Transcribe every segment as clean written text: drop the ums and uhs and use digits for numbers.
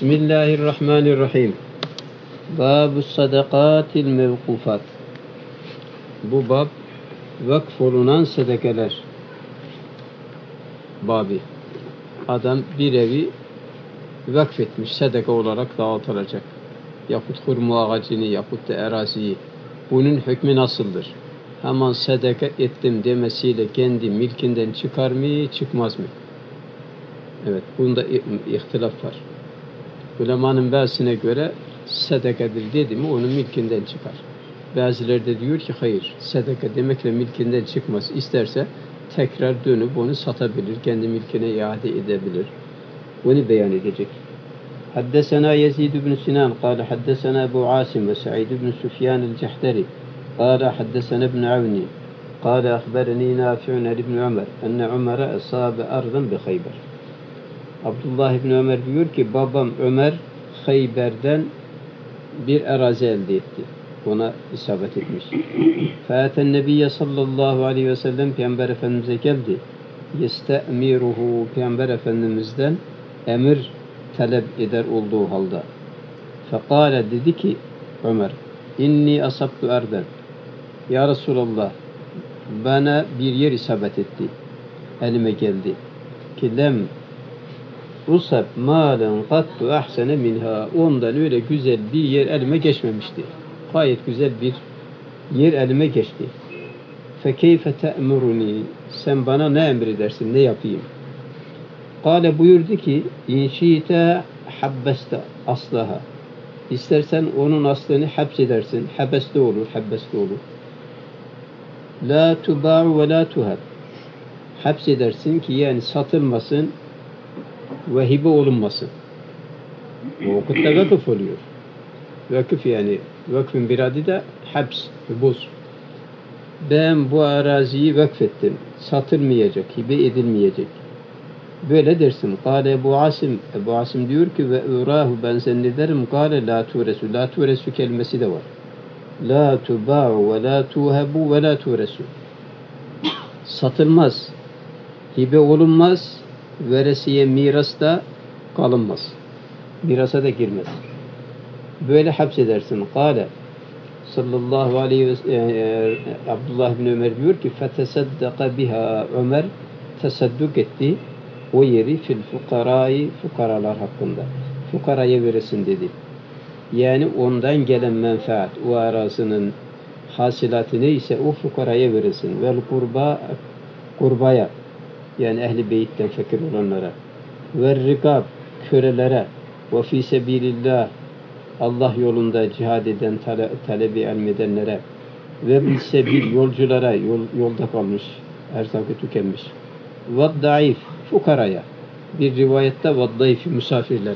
Bismillahirrahmanirrahim. Bab-ı sadakatil mevkufat. Bu bab vakf olunan sedekeler babı. Adam bir evi vakfetmiş, sedeke olarak dağıtılacak. Yahut hurma ağacını, yahut da eraziyi. Bunun hükmü nasıldır? Hemen sedeke ettim demesiyle kendi milkinden çıkar mı, çıkmaz mı? Evet, bunda ihtilaf var. Ulemanın bazısına göre sedekedir dedi mi onun milkinden çıkar. Bazıları da diyor ki hayır, sedeke demekle milkinden çıkmaz. İsterse tekrar dönüp onu satabilir, kendi milkine iade edebilir. Onu beyan edecek. Haddesena Yezid ibn Sinan, kâle haddesena Ebu Asim ve Sa'id ibn Süfyan el-Cehderi, kâle haddesena ibn Avni, kâle ahbereni Nafi'un ibn Ömer, enne Ömer'e asâbe ardan bi Khayber. Abdullah ibn Ömer diyor ki babam Ömer Khayber'den bir arazi elde etti. Ona isabet etmiş. Fâten Nebiyye sallallahu aleyhi ve sellem Peygamber Efendimiz'e geldi. Yeste'miruhu Peygamber Efendimiz'den emir talep eder olduğu halde. Fekâle dedi ki Ömer inni asabtu erden. Ya Resulallah bana bir yer isabet etti. Elime geldi. Ki lem Usab malen kattu ahsene minha. Ondan öyle güzel bir yer elime geçmemişti. Gayet güzel bir yer elime geçti. Fekeyfe te'muruni. Sen bana ne emredersin, ne yapayım? Kale buyurdu ki inşiite habbeste aslaha. İstersen onun aslını hapsedersin. Habeste olur, habbeste olur. La tuba'u ve la tuhab. Hapsedersin ki yani satılmasın ve hibe olunmasın. O vakitte vakıf oluyor. Vakıf yani vakfın bir adı da haps, hubus. Ben bu araziyi vakfettim. Satılmayacak, hibe edilmeyecek. Böyle dersin. Kâle Ebu Asim. Ebu Asim diyor ki ve urahu ben zannederim. Kâle la turesu. La turesu kelimesi de var. La tuba'u ve la tuhabu ve la turesu. Satılmaz. Hibe olunmaz. Veresiye mirasta kalınmaz. Mirasa da girmez. Böyle hapsedersin. Kâle sallallahu aleyhi ve sellem Abdullah bin Ömer diyor ki fetesaddaka biha Ömer tesadduk etti o yeri fil fukarayı fukaralar hakkında. Fukaraya veresin dedi. Yani ondan gelen menfaat o arazinin hasilatı neyse o fukaraya veresin. Vel kurbaya yani ehli beyitten fakir olanlara ve rikab kölelere ve fi sebilillah Allah yolunda cihad eden talebi ilmedenlere ve bil sebil yolculara yolda kalmış erzakı tükenmiş ve daif fukaraya bir rivayette ve daif misafirlere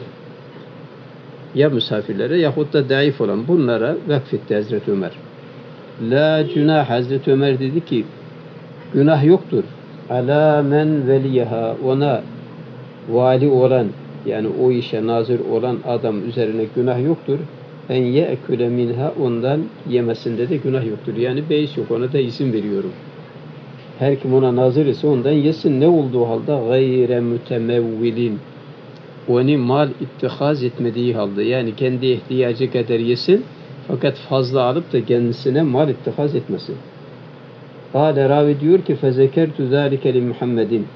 ya misafirlere yahut da daif olan bunlara vakfetti Hazreti Ömer. La günah Hazreti Ömer dedi ki günah yoktur. Ala men veliyaha ona vali olan yani o işe nazır olan adam üzerine günah yoktur. En ye'küle minha ondan yemesinde de günah yoktur. Yani beis yok ona da izin veriyorum. Her kim ona nazır ise ondan yesin ne olduğu halde gayre mütemevvilin onu mal ittihaz etmediği halde yani kendi ihtiyacı kadar yesin fakat fazla alıp da kendisine mal ittihaz etmesin. Kâle ravi diyor ki fezekertu zâlike li Muhammedin.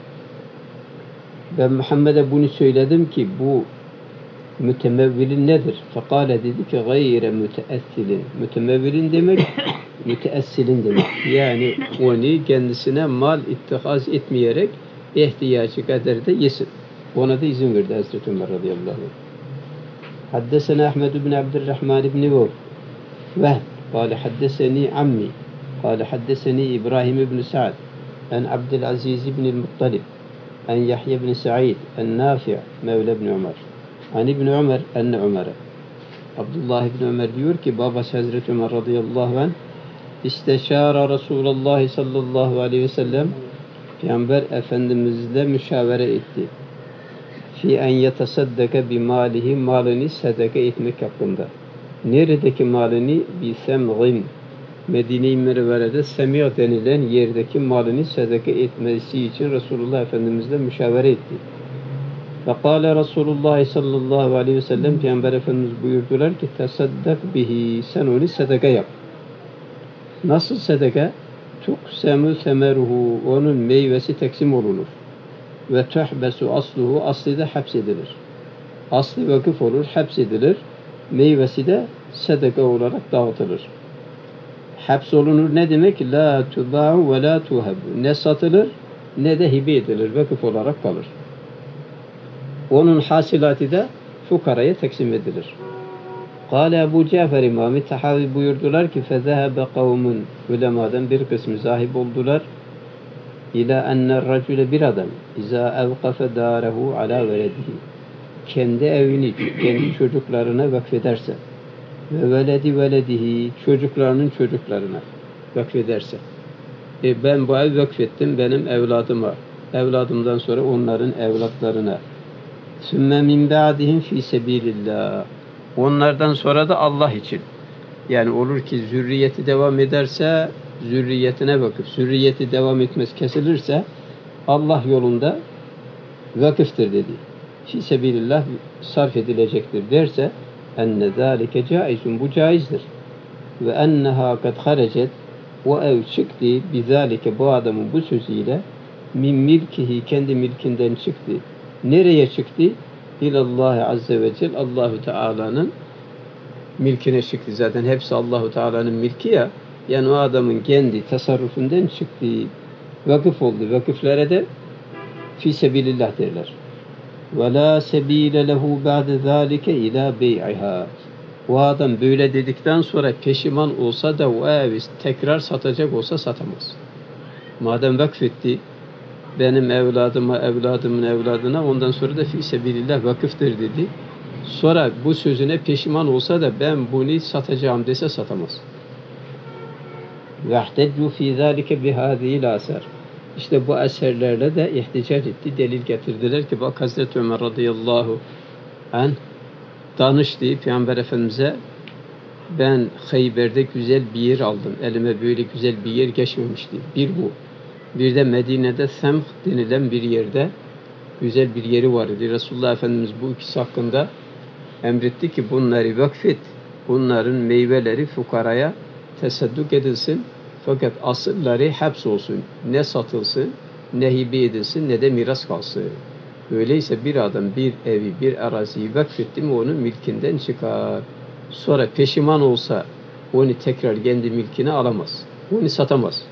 Ben Muhammed'e bunu söyledim ki bu mütemevvilin nedir? Fekâle dedi ki gayre müteessilin. Mütemevvilin demek müteessilin demek. Yani onu kendisine mal ittihaz etmeyerek ihtiyacı kadar da yesin. Ona da izin verdi Hazreti Ömer radıyallahu anh. Haddesena Ahmed ibn Abdurrahman ibn Vehb. Kâle haddeseni ammi. قال حدثني إبراهيم بن سعد عن عبد العزيز بن المطلب عن يحيى بن سعيد النافع مولى بن عمر عن ابن عمر أن عمر Abdullah ibn Ömer diyor ki babası Hazreti Ömer radıyallahu anh isteşara Resulullah sallallahu aleyhi ve sellem Peygamber Efendimizle müşavere etti. Fi en yetasaddaka bi malihi malını sadaka etmek hakkında. Neredeki malını bi semgin Medine-i Münevvere'de Semih denilen yerdeki malını sadaka etmesi için Resulullah Efendimizle müşavere etti. Fekale Resulullah sallallahu aleyhi ve sellem, Peygamber Efendimiz buyurdular ki tesaddak bihi, sen onu sadaka yap. Nasıl sadaka? Tuksemu semeruhu, onun meyvesi teksim olunur. Ve tuhbesu asluhu, aslı da hapsedilir. Aslı vakıf olur, hapsedilir. Meyvesi de sadaka olarak dağıtılır. Hapsolunur ne demek? La tuba'u ve la tuhab. Ne satılır ne de hibe edilir. Vakıf olarak kalır. Onun hasilatı da fukaraya teksim edilir. Kâle Ebu Cafer İmam-ı Tahavi buyurdular ki fezehebe kavmun, ulemadan bir kısmı zahib oldular. İlâ enne racüle, bir adam izâ evkafe dârehu alâ veledihi, kendi evini kendi çocuklarına vakfederse ve veledi veledihi, çocuklarının çocuklarına vakfederse, ben bu evi vakfettim benim evladıma, evladımdan sonra onların evlatlarına, sümme min ba'dihim fî sebîlillâh, onlardan sonra da Allah için. Yani olur ki zürriyeti devam ederse zürriyetine bakıp, zürriyeti devam etmez, kesilirse Allah yolunda vakıftır dedi. Fî sebîlillah sarf edilecektir derse enne zâlike caizun, bu caizdir. Ve enneha kad harecet, o ev çıktı bizâlike, bu adamın bu sözüyle, min milkihi, kendi milkinden çıktı. Nereye çıktı? İlallahi azze ve cel, Allahu Teala'nın milkine çıktı. Zaten hepsi Allahu Teala'nın milki ya. Yani o adamın kendi tasarrufundan çıktı. Vakıf oldu. Vakıflara da fi sebilillah derler. Ve la sebile lehu ba'de zalike ila bey'iha. O adam böyle dedikten sonra peşiman olsa da o evi tekrar satacak olsa satamaz. Madem vakfetti, benim evladıma, evladımın evladına, ondan sonra da fi sebilillah vakıftır dedi. Sonra bu sözüne peşiman olsa da ben bunu satacağım dese satamaz. وَاحْتَجُّوا فِي ذَٰلِكَ بِهَذِهِ الْآثَارِ. İşte bu eserlerle de ihticac etti, delil getirdiler ki bak Hazreti Ömer radıyallahu anh danıştı Peygamber Efendimiz'e, ben Hayber'de güzel bir yer aldım. Elime böyle güzel bir yer geçmemişti. Bir bu. Bir de Medine'de Semh denilen bir yerde güzel bir yeri var idi. Resulullah Efendimiz bu ikisi hakkında emretti ki bunları vakfet. Bunların meyveleri fukaraya tesadduk edilsin. Fakat asılları haps olsun. Ne satılsın, ne hibe edilsin, ne de miras kalsın. Öyleyse bir adam bir evi, bir araziyi vakfetti mi onun milkinden çıkar. Sonra peşiman olsa onu tekrar kendi milkine alamaz. Onu satamaz.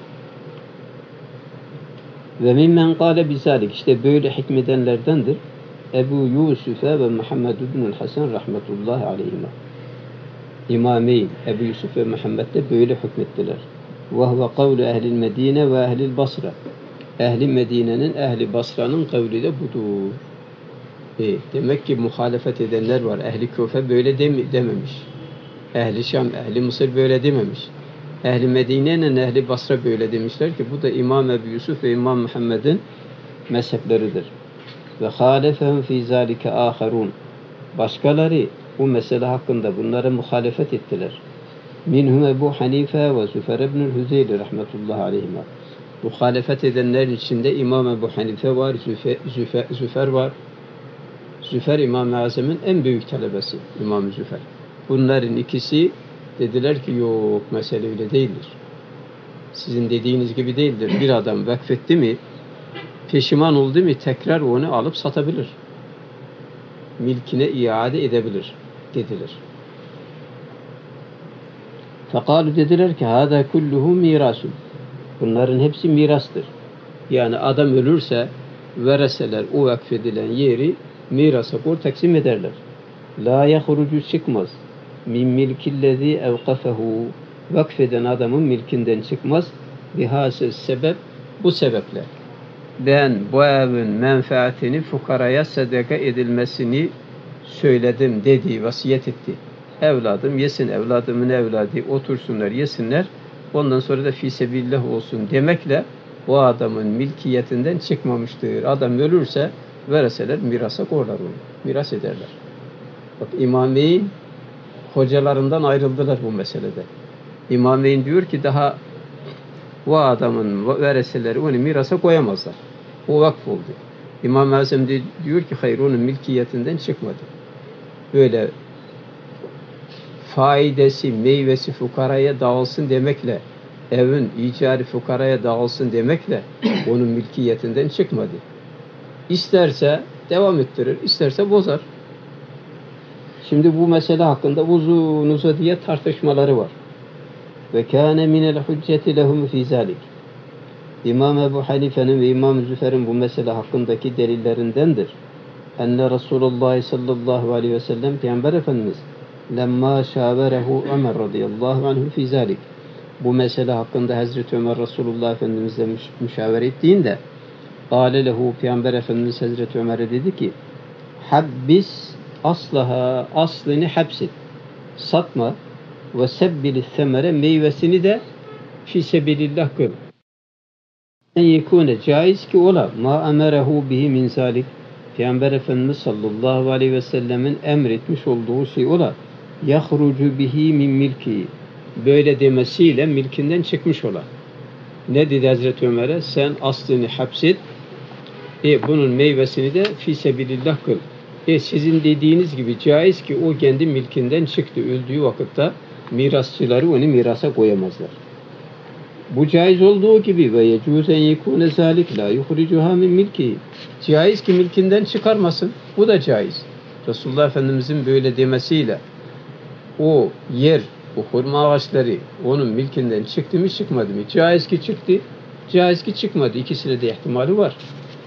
Ve mimmen kâle bizalik, işte böyle hikmedenlerdendir Ebu Yusuf'e ve Muhammed ibn Hasan rahmetullahi aleyhime. İmameyn Ebu Yusuf ve Muhammed de böyle hükmettiler. Ve huve kavlu ehlil Medine ve ehlil Basra. Ehli Medine'nin, ehli Basra'nın kavli de budur. Demek ki muhalefet edenler var. Ehli Küfe böyle dememiş. Ehli Şam, ehli Mısır böyle dememiş. Ehli Medine'nin, ehli Basra böyle demişler ki bu da İmam Ebu Yusuf ve İmam Muhammed'in mezhepleridir. Ve halefehum fî zâlike âherûn. Başkaları bu mesele hakkında bunlara muhalefet ettiler. Minhum Ebu Hanife ve Züfer ibn Hüzeyl rahmetullahi aleyhime. Muhalefet edenlerin içinde İmam Ebu Hanife var, Züfer var. Züfer İmam-ı Azam'ın en büyük talebesi İmam Züfer. Bunların ikisi dediler ki yok, mesele öyle değildir. Sizin dediğiniz gibi değildir. Bir adam vakfetti mi, peşiman oldu mu tekrar onu alıp satabilir. Milkine iade edebilir dediler. Fekalu, dediler ki hâdâ kulluhu mirâsun. Bunların hepsi mirastır. Yani adam ölürse vereseler o vakfedilen yeri mirasa koy taksim ederler. La yahrucu, çıkmaz. Min milkillezî evkafehu, vakfeden adamın milkinden çıkmaz. Bihâsız sebep, bu sebeple. Ben bu evin menfaatini fukaraya sadaka edilmesini söyledim dedi, vasiyet etti. Evladım yesin, evladımın evladı otursunlar, yesinler. Ondan sonra da fîsebillah olsun demekle o adamın milkiyetinden çıkmamıştır. Adam ölürse vereseler mirasa koyarlar onu. Miras ederler. Bak İmameyn hocalarından ayrıldılar bu meselede. İmameyn diyor ki daha o adamın vereseleri onu mirasa koyamazlar. O vakf oldu. İmam-ı Azam diyor ki hayır, onun milkiyetinden çıkmadı. Böyle faidesi, meyvesi fukaraya dağılsın demekle, evin icari fukaraya dağılsın demekle onun mülkiyetinden çıkmadı. İsterse devam ettirir, isterse bozar. Şimdi bu mesele hakkında uzun uzadıya tartışmaları var. Ve kâne minel hücceti lehum fî zâlik. İmam Ebu Hanife'nin ve İmam Züfer'in bu mesele hakkındaki delillerindendir. Enne Resulullah sallallahu aleyhi ve sellem Peygamber Efendimiz lemma şaverehu Ömer radıyallahu anhu fî zâlik. Bu mesele hakkında Hazreti Ömer Resulullah Efendimiz'le müşavere ettiğinde Kâle lehu, Peygamber Efendimiz Hazreti Ömer'e dedi ki habbis aslaha, aslını hapsit, satma, ve sebbili semere, meyvesini de fi sebilillah kıl. En yekune, caiz ki ola ma emerehu bihi min zalik, Peygamber Efendimiz sallallahu aleyhi ve sellemin emretmiş olduğu şey ola yahrucu bihi min milki, böyle demesiyle milkinden çıkmış ola. Ne dedi Hazreti Ömer'e? Sen aslını hapsit, bunun meyvesini de fi sebilillah kıl. Sizin dediğiniz gibi caiz ki o kendi milkinden çıktı. Öldüğü vakitte mirasçıları onu mirasa koyamazlar. Bu caiz olduğu gibi ve yecuzen yekune zalik la yuhricuha min milki. Caiz ki milkinden çıkarmasın. Bu da caiz. Resulullah Efendimizin böyle demesiyle o yer, o hurma ağaçları onun milkinden çıktı mı çıkmadı mı? Caiz ki çıktı, caiz ki çıkmadı. İkisine de ihtimali var.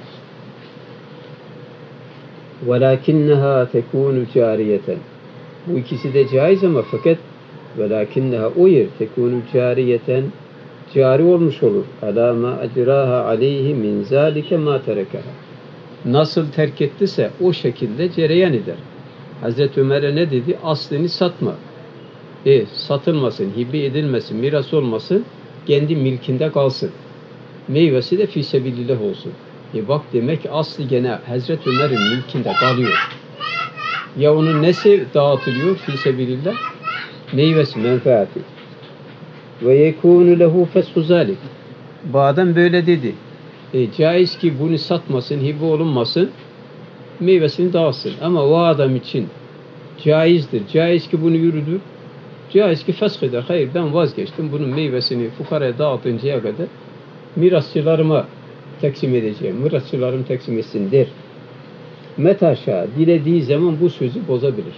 وَلَاكِنَّهَا تَكُونُ جَارِيَةً. Bu ikisi de caiz ama fakat وَلَاكِنَّهَا, o yer تَكُونُ جَارِيَةً, cari olmuş olur. عَلَى مَا اَجْرَاهَا عَلَيْهِ مِنْ ذَٰلِكَ مَا تَرَكَهَا. Nasıl terk ettiyse o şekilde cereyan eder. Hazreti Ömer'e ne dedi? Aslını satma. Satılmasın, hibe edilmesin, miras olmasın, kendi milkinde kalsın. Meyvesi de fîsebilillah olsun. Bak demek ki aslı gene Hazreti Ömer'in mülkünde kalıyor. Ya onun nesi dağıtılıyor fîsebilillah? Meyvesi, menfaati. Ve yekûnü lehu feshu zâlik. Bu adam böyle dedi. Caiz ki bunu satmasın, hibe olunmasın, meyvesini dağıtsın. Ama o adam için caizdir. Caiz ki bunu yürüdür. Caiz ki fesh eder. Hayır, ben vazgeçtim. Bunun meyvesini fukaraya dağıtıncaya kadar mirasçılarıma teksim edeceğim. Mirasçılarım teksim etsin der. Metaşa, dilediği zaman bu sözü bozabilir.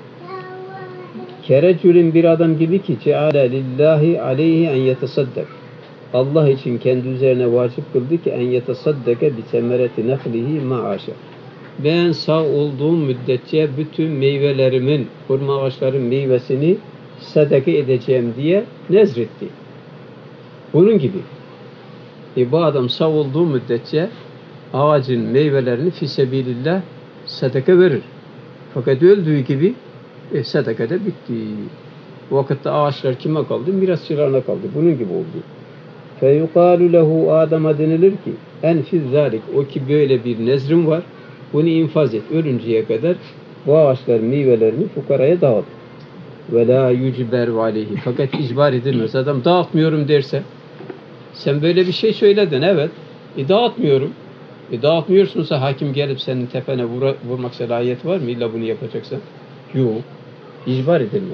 Kerecülün, bir adam gibi ki ceale lillahi aleyhi en yetesaddak. Allah için kendi üzerine vacip kıldı ki en yetesaddake bi semereti nehlihi ma'aşa. Ben sağ olduğum müddetçe bütün meyvelerimin, hurma ağaçların meyvesini sadaka edeceğim diye nezretti. Bunun gibi. Bu adam sağ olduğu müddetçe ağacın meyvelerini fisebilillah sadaka verir. Fakat öldüğü gibi sadaka da bitti. O vakitte ağaçlar kime kaldı? Mirasçılarına kaldı. Bunun gibi oldu. فَيُقَالُ لَهُ, Adam'a denilir ki enfiz zalik, o ki böyle bir nezrim var, bunu infaz et. Ölünceye kadar bu ağaçların meyvelerini fukaraya dağıt. وَلَا يُجْبَرُ عَلَيْهِ, fakat icbar edilmez. Adam dağıtmıyorum derse, sen böyle bir şey söyledin, evet. Dağıtmıyorum. Dağıtmıyorsunsa hakim gelip senin tepene vurmak selahiyeti var mı? İlla bunu yapacaksan. Yok. İcbar edilmez.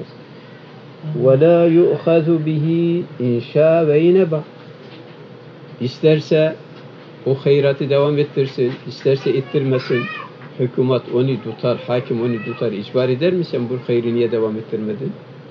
وَلَا يُؤْخَذُ بِهِ اِنْشَا وَاِنَبَ. İsterse o hayratı devam ettirsin, isterse ettirmesin. Hükümet onu tutar, hakim onu tutar. İcbar eder mi sen bu hayrı niye devam ettirmedin?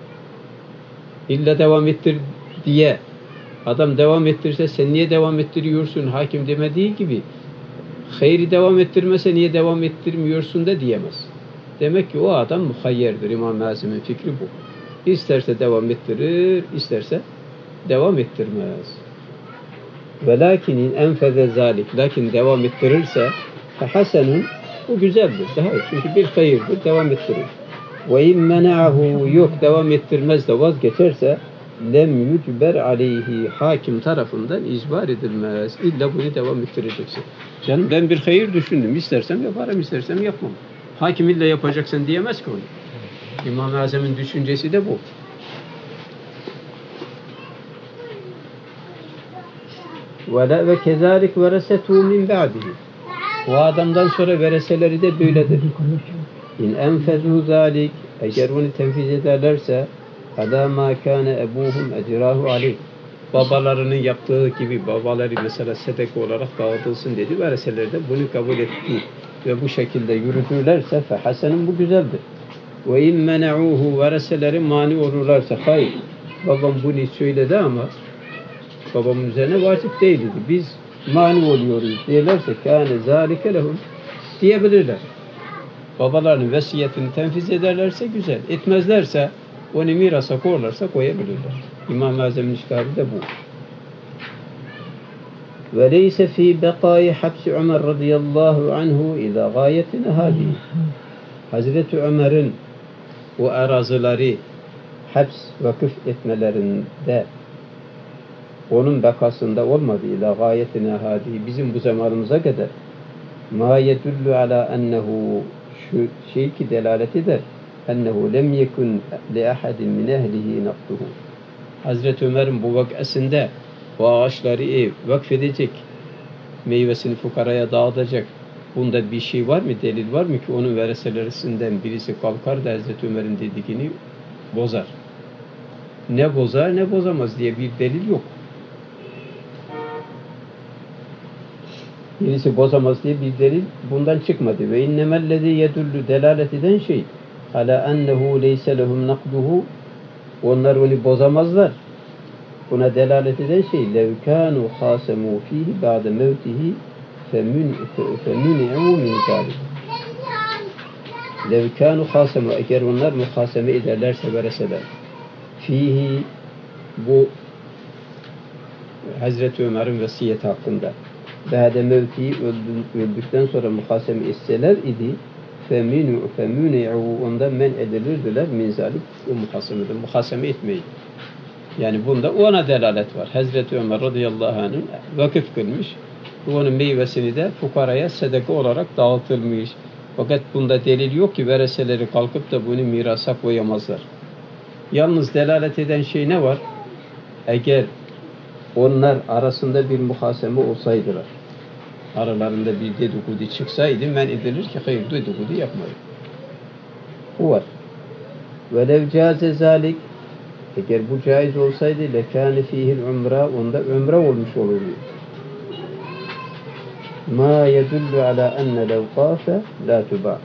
İlla devam ettir diye adam devam ettirse sen niye devam ettiriyorsun? Hakim demediği gibi hayri devam ettirmese niye devam ettirmiyorsun da diyemez. Demek ki o adam muhayyerdir. İmam-ı Azam'ın fikri bu. İsterse devam ettirir, isterse devam ettirmez. Velakinin enfeze zalik, lakin devam ettirirse hasenun, bu güzeldir. Daha çünkü bir hayırdır, devam ettirir. Ve in mena'ahu, yok devam ettirmez de vazgeçerse lem yücber aleyhi, hakim tarafından icbar edilmez. İlla bunu devam ettireceksin. Canım ben bir hayır düşündüm. İstersem yaparım, istersem yapmam. Hakim illa yapacaksın diyemez ki onu. İmam-ı Azam'ın düşüncesi de bu. Ve kezalik veresetu min ba'dihi. O adamdan sonra vereseleri de böyledir. İn enfezu zalik, eğer onu tenfiz ederlerse ala ma kana ebuhum ecrahu aleyh, babalarının yaptığı gibi babaları mesela sedek olarak dağıtılsın dedi, vereseleri de bunu kabul etti ve bu şekilde yürütürlerse fehasenun, bu güzeldir. Ve in mena'uhu, vereseleri mani olurlarsa, hayır babam bunu söyledi ama babamın üzerine vacip değil dedi, biz mani oluyoruz diyorlarsa kâne zâlike lehum, diyebilirler. Babalarının vesiyetini tenfiz ederlerse güzel, etmezlerse onu mirasa koyarlarsa koyabilirler. İmam-ı Azam'ın iştiharı da bu. Ve leyse fî bekâi hapsi Ömer radıyallahu anhu ila gâyetine hâdî. Hazreti Ömer'in o arazileri haps, vakıf etmelerinde onun bekasında olmadı ila gâyetine hâdî, bizim bu zamanımıza kadar ma yedullu ala ennehu, şu şey ki delalet eder, ennehu lem yekun li ahadin min ehlihi nakduhu. Hazreti Ömer'in bu vakasında o ağaçları vakfedecek, meyvesini fukaraya dağıtacak. Bunda bir şey var mı, delil var mı ki onun vereselerinden birisi kalkar da Hazreti Ömer'in dediğini bozar? Ne bozar ne bozamaz diye bir delil yok. Birisi bozamaz diye bir delil bundan çıkmadı. Ve innemellezî yedullu, delalet eden şey ala ennehu leyse lehum nakduhu, onlar onu bozamazlar. Buna delalet eden şey lev kânû khâsemû fîhî ba'de mevtihi femün'û min zâlik. Lev kânû khâsemû, eğer onlar muhaseme ederlerse, vereseler fihi, bu Hazreti Ömer'in vesiyeti hakkında, ba'de mevtihi, öldükten sonra muhaseme etseler idi, femün'û, ondan men edilirdiler min zâlik, o muhasemeden muhaseme etmeyi. Yani bunda ona delalet var. Hazreti Ömer radıyallahu anh'ın vakıf kılmış. Onun meyvesini de fukaraya sedeka olarak dağıtılmış. Fakat bunda delil yok ki vereseleri kalkıp da bunu mirasa koyamazlar. Yalnız delalet eden şey ne var? Eğer onlar arasında bir muhaseme olsaydılar, aralarında bir dedikodu çıksaydı, men edilir ki hayır, dedikodu yapmayın. Bu var. Velev câze zâlik, eğer bu caiz olsaydı lekâne fîhil umra, onda ömre olmuş olurdu. Ma yedullu ala enne levqâfe la tubâ.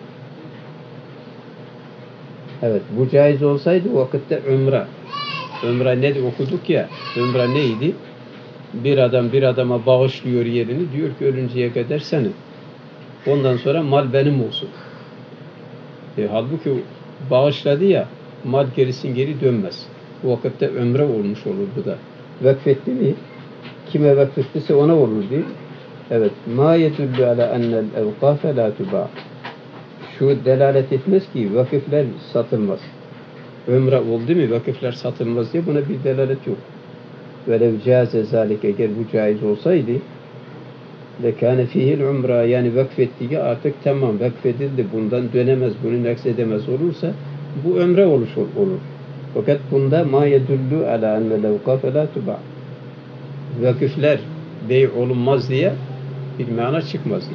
Evet, bu caiz olsaydı o vakitte ömre. Ömre ne okuduk ya, ömre neydi? Bir adam bir adama bağışlıyor yerini, diyor ki ölünceye kadar senin. Ondan sonra mal benim olsun. Halbuki bağışladı ya, mal gerisin geri dönmez. Bu vakitte ömre olmuş olur bu da. Vakfetti mi? Kime vakfettiyse ona olur değil. Evet. Ma yedullu ala ennel evkâfe la tubâ. Şu delalet etmez ki vakıflar satılmaz. Ömre oldu mu vakıflar satılmaz diye buna bir delalet yok. Velev câze zâlik, eğer bu caiz olsaydı lekâne fîhil umra, yani vakfettiği artık tamam vakfedildi, bundan dönemez, bunu naksedemez olursa bu ömre olur. Fakat bunda ma yedullu ala ennel evkâfe la tubâ. Vakıflar bey olunmaz diye bir mana çıkmaz.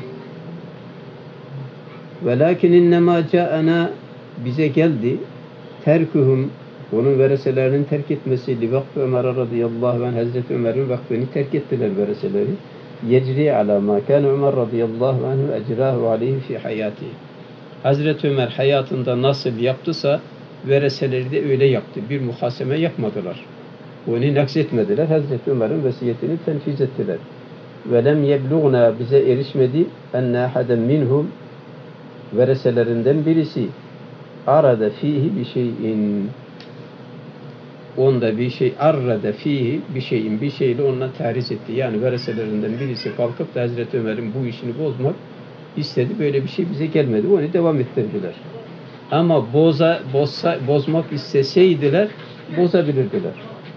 Velakin innemâ câena, bize geldi terkuhum, onun vereselerinin terk etmesi, li vakfı Ömer radıyallahu anh, Hazreti Ömer'in vakfını terk ettiler vereseleri. Yecri ala ma kâne Ömer radıyallahu anhu ecrâhu aleyhi fi hayâti. Hazreti Ömer hayatında nasıl yaptısa vereseleri de öyle yaptı. Bir muhaseme yapmadılar. Onu naksetmediler. Hazreti Ömer'in vesiyetini tenfiz ettiler. Ve lem yebluğna, bize erişmedi enne ahaden minhum, vereselerinden birisi arada fihi bir şeyin, onda bir şey, arrada fihi bir şeyle onunla tahriz etti. Yani vereselerinden birisi kalkıp da Hazreti Ömer'in bu işini bozmak istedi. Böyle bir şey bize gelmedi. Onu devam ettirdiler. Ama bozmak isteseydiler bozabilirdiler.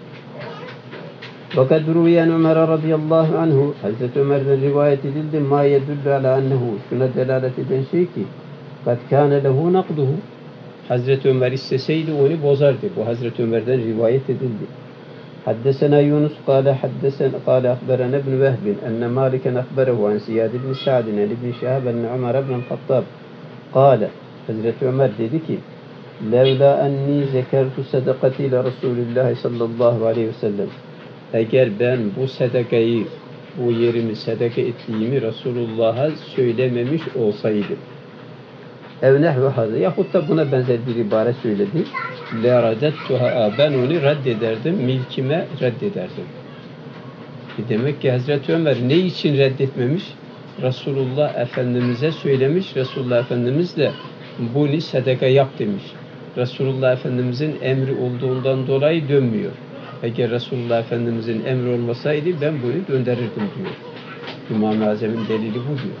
Fakat ruviyen Ömer radıyallahu anhu, Hazreti Ömer'den rivayet edildi, ma yedullu ala ennehu, şuna delalet eden şey ki kad kâne lehu nakduhu, Hazreti Ömer isteseydi onu bozardı. Bu Hazreti Ömer'den rivayet edildi. حدثنا يونس قال أخبرنا ابن وهب أن مالكا أخبره عن زياد بن سعد عن ابن شهاب أن عمر بن الخطاب قال Hazreti Ömer dedi ki Levla enni zekertu sadakati ile Resulullah sallallahu aleyhi ve sellem. Eğer ben bu sadakayı, bu yerimi sadaka ettiğimi Resulullah'a söylememiş olsaydım. Ev nehve hazır. Yahut da buna benzer bir ibare söyledi. Le raddettuha. Ben onu reddederdim. Milkime reddederdim. Demek ki Hazreti Ömer ne için reddetmemiş? Resulullah Efendimiz'e söylemiş. Resulullah Efendimiz de bunu sadaka yap demiş. Resulullah Efendimiz'in emri olduğundan dolayı dönmüyor. Eğer Resulullah Efendimiz'in emri olmasaydı ben bunu gönderirdim diyor. İmam-ı Azam'ın delili bu diyor.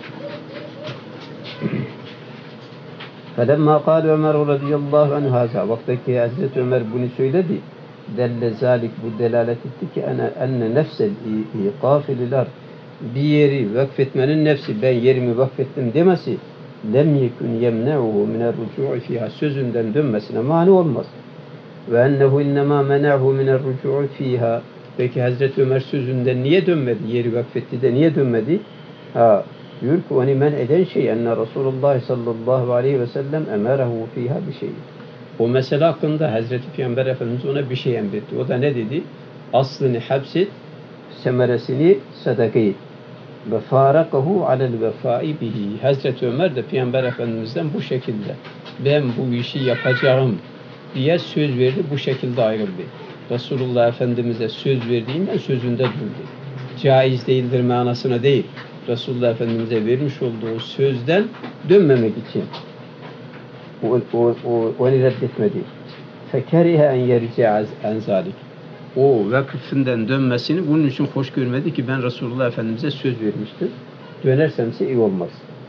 فَلَمَّا قَالُ Ömer radıyallahu anh haza. Vaktaki Hazreti Ömer bunu söyledi. Delle zalik bu delalet etti ki enne nefsel iqafi lil ard. Bir yeri vakfetmenin nefsi ben yerimi vakfettim demesi lem yekun yemne'uhu minel rucu'i fiha sözünden dönmesine mani olmaz. Ve ennehu innema mena'hu minel rucu'i fiha. Peki Hazreti Ömer sözünden niye dönmedi? Yeri vakfetti de niye dönmedi? Diyor ki onu men eden şey enne Resulullah sallallahu aleyhi ve sellem emerehu fiha bir şey. O mesele hakkında Hazreti Peygamber Efendimiz ona bir şey emretti. O da ne dedi? Aslını hapset, semeresini sadaka et. Ve farakahu alel vefai bihi. Hazreti Ömer de Peygamber Efendimiz'den bu şekilde ben bu işi yapacağım diye söz verdi. Bu şekilde ayrıldı. Resulullah Efendimiz'e söz verdiğinden sözünde durdu. Caiz değildir manasına değil. Resulullah Efendimiz'e vermiş olduğu sözden dönmemek için onu reddetmedi. Fekerihe en yerci'e en zalik. O vakıfından dönmesini bunun için hoş görmedi ki ben Resulullah Efendimiz'e söz vermiştim. Dönersemse iyi olmaz.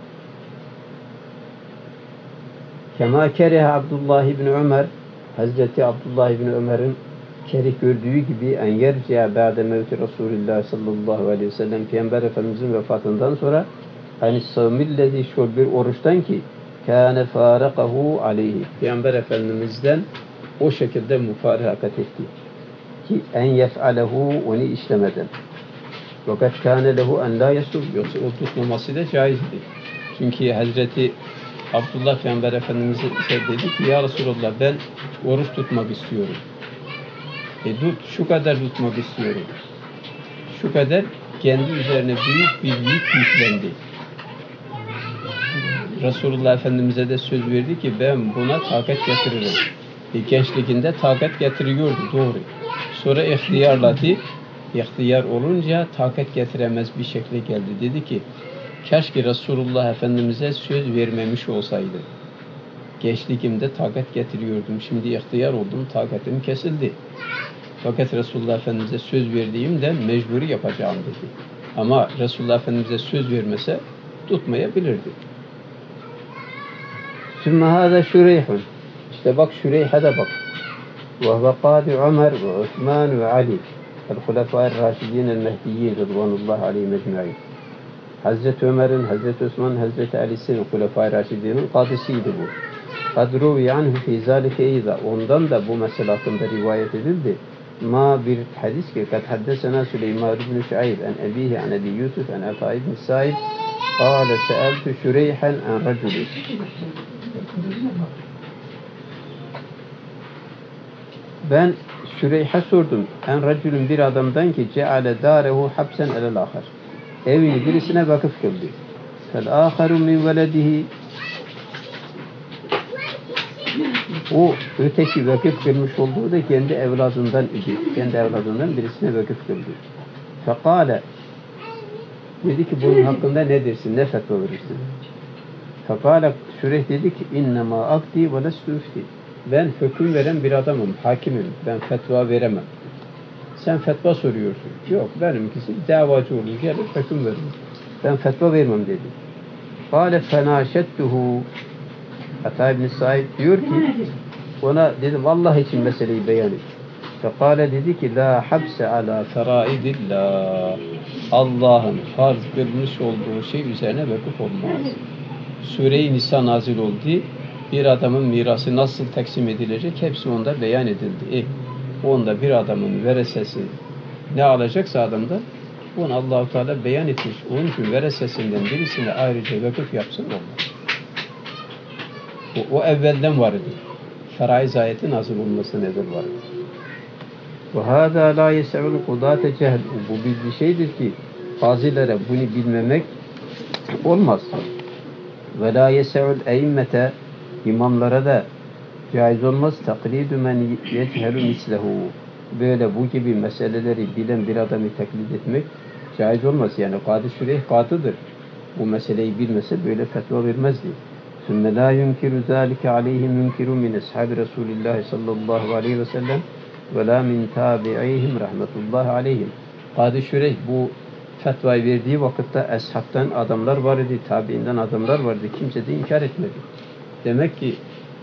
Kema kerehe Abdullah ibn Ömer Hazreti Abdullah ibn Ömer'in kerih gördüğü gibi en yerci'e ba'de mevti Resulullah sallallahu aleyhi ve sellem Peygamber Efendimiz'in vefatından sonra hani savmillezi şu bir oruçtan ki kâne fârakahu aleyhi Peygamber Efendimiz'den o şekilde müfarakat etti. Ki en yef'alehu onu işlemeden. Fakat kâne lehu en la yasub yoksa o tutmaması da caizdi. Çünkü Hazreti Abdullah Peygamber Efendimiz'e dedi ki ya Resulallah ben oruç tutmak istiyorum. Şu kadar tutmak istiyorum. Şu kadar kendi üzerine büyük bir yük yüklendi. Resulullah Efendimiz'e de söz verdi ki ben buna takat getiririm. Gençliğinde takat getiriyordu doğru. Sonra ihtiyarladı. İhtiyar olunca takat getiremez bir şekilde geldi. Dedi ki keşke Resulullah Efendimiz'e söz vermemiş olsaydı. Gençliğimde takat getiriyordum. Şimdi ihtiyar oldum. Takatim kesildi. Fakat Resulullah Efendimiz'e söz verdiğimden mecburi yapacağım dedi. Ama Resulullah Efendimiz'e söz vermese tutmayabilirdi. Sümme hâze Şureyhun. İşte bak Şureyh'e de bak. Ve huve kâdi Ömer ve Osman ve Ali. El-Hulefâ-i Râşidîn el-Mehdiyyin Rıdvanullahi aleyhim ecmaîn. Hazreti Ömer'in, Hazreti Osman'ın, Hazreti Ali'sinin Hulefâ-i Râşidîn'in kadısıydı bu. Kadrûvi anhu fî zâlike eyza. Ondan da bu mesele hakkında rivayet edildi. Ma bir hadis ki kad haddesena Süleyman ibn Şuayb en ebihi en Ebi Yusuf en Ata ibn Sa'id kâle se'eltu Şureyhen en raculi. Ben Şureyh'e sordum. En raculun bir adamdan ki ceale darehu hapsen elel ahar. Evini birisine vakıf kıldı. Fel aharu min veledihi. O öteki vakıf kılmış olduğu da kendi evladından idi. Kendi evladından birisine vakıf kıldı. Fekale dedi ki bunun hakkında ne dersin? Ne fetva verirsin? Fekale Şureyh dedi ki innema akdi ve lestu üfti. Ben hüküm veren bir adamım, hakimim. Ben fetva veremem. Sen fetva soruyorsun. Yok benimkisi davacı olur. Gelir hüküm verir. Ben fetva vermem dedi. Kale fenaşettuhu. Ata ibn Sa'id diyor ki ona dedim Allah için meseleyi beyan et. Fekale dedi ki la habse ala feraidillah. Allah'ın farz kılmış olduğu şey üzerine vakıf olmaz. Sure-i Nisa nazil oldu. Bir adamın mirası nasıl taksim edilecek hepsi onda beyan edildi. onda bir adamın veresesi ne alacaksa adamdan bunu Allah-u Teala beyan etmiş. Onun için veresesinden birisine ayrıca vakıf yapsın olmaz. O evvelden var idi. Feraiz ayeti nazil olmasından evvel var idi. وَهَذَا لَا يَسَعُ الْقُضَاتَ جَهْلُ Bu bir şeydir ki fazilere bunu bilmemek olmaz. وَلَا يَسَعُ الْاَيِّمَّةَ İmamlara da caiz olmaz. تَقْلِيدُ مَنْ يَجْهَلُ مِسْلَهُ Böyle bu gibi meseleleri bilen bir adamı taklit etmek caiz olmaz. Yani Kadı Şureyh kadıdır. Bu meseleyi bilmese böyle fetva vermezdi. ثُمَّ لَا يُنْكِرُ ذَٰلِكَ عَلَيْهِ مُنْكِرٌ مِنْ أَصْحَابِ رَسُولِ اللّٰهِ sallallahu aleyhi ve sellem وَلَا مِنْ تَابِعِيهِمْ rahmetullahi aleyhim. Kadı Şureyh bu fetvayı verdiği vakitte eshabtan adamlar var idi, tabiinden adamlar vardı. Kimse de inkar etmedi. Demek ki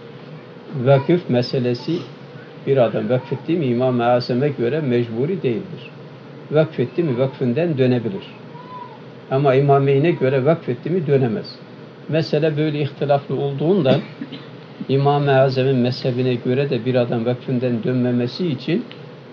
vakıf meselesi bir adam vakfetti mi İmam-ı Azam'a göre mecburi değildir. Vakfetti mi vakfinden dönebilir. Ama İmameyn'e göre vakfetti mi dönemez. Mesele böyle ihtilaflı olduğundan İmam-ı Azam'ın mezhebine göre de bir adam vakfinden dönmemesi için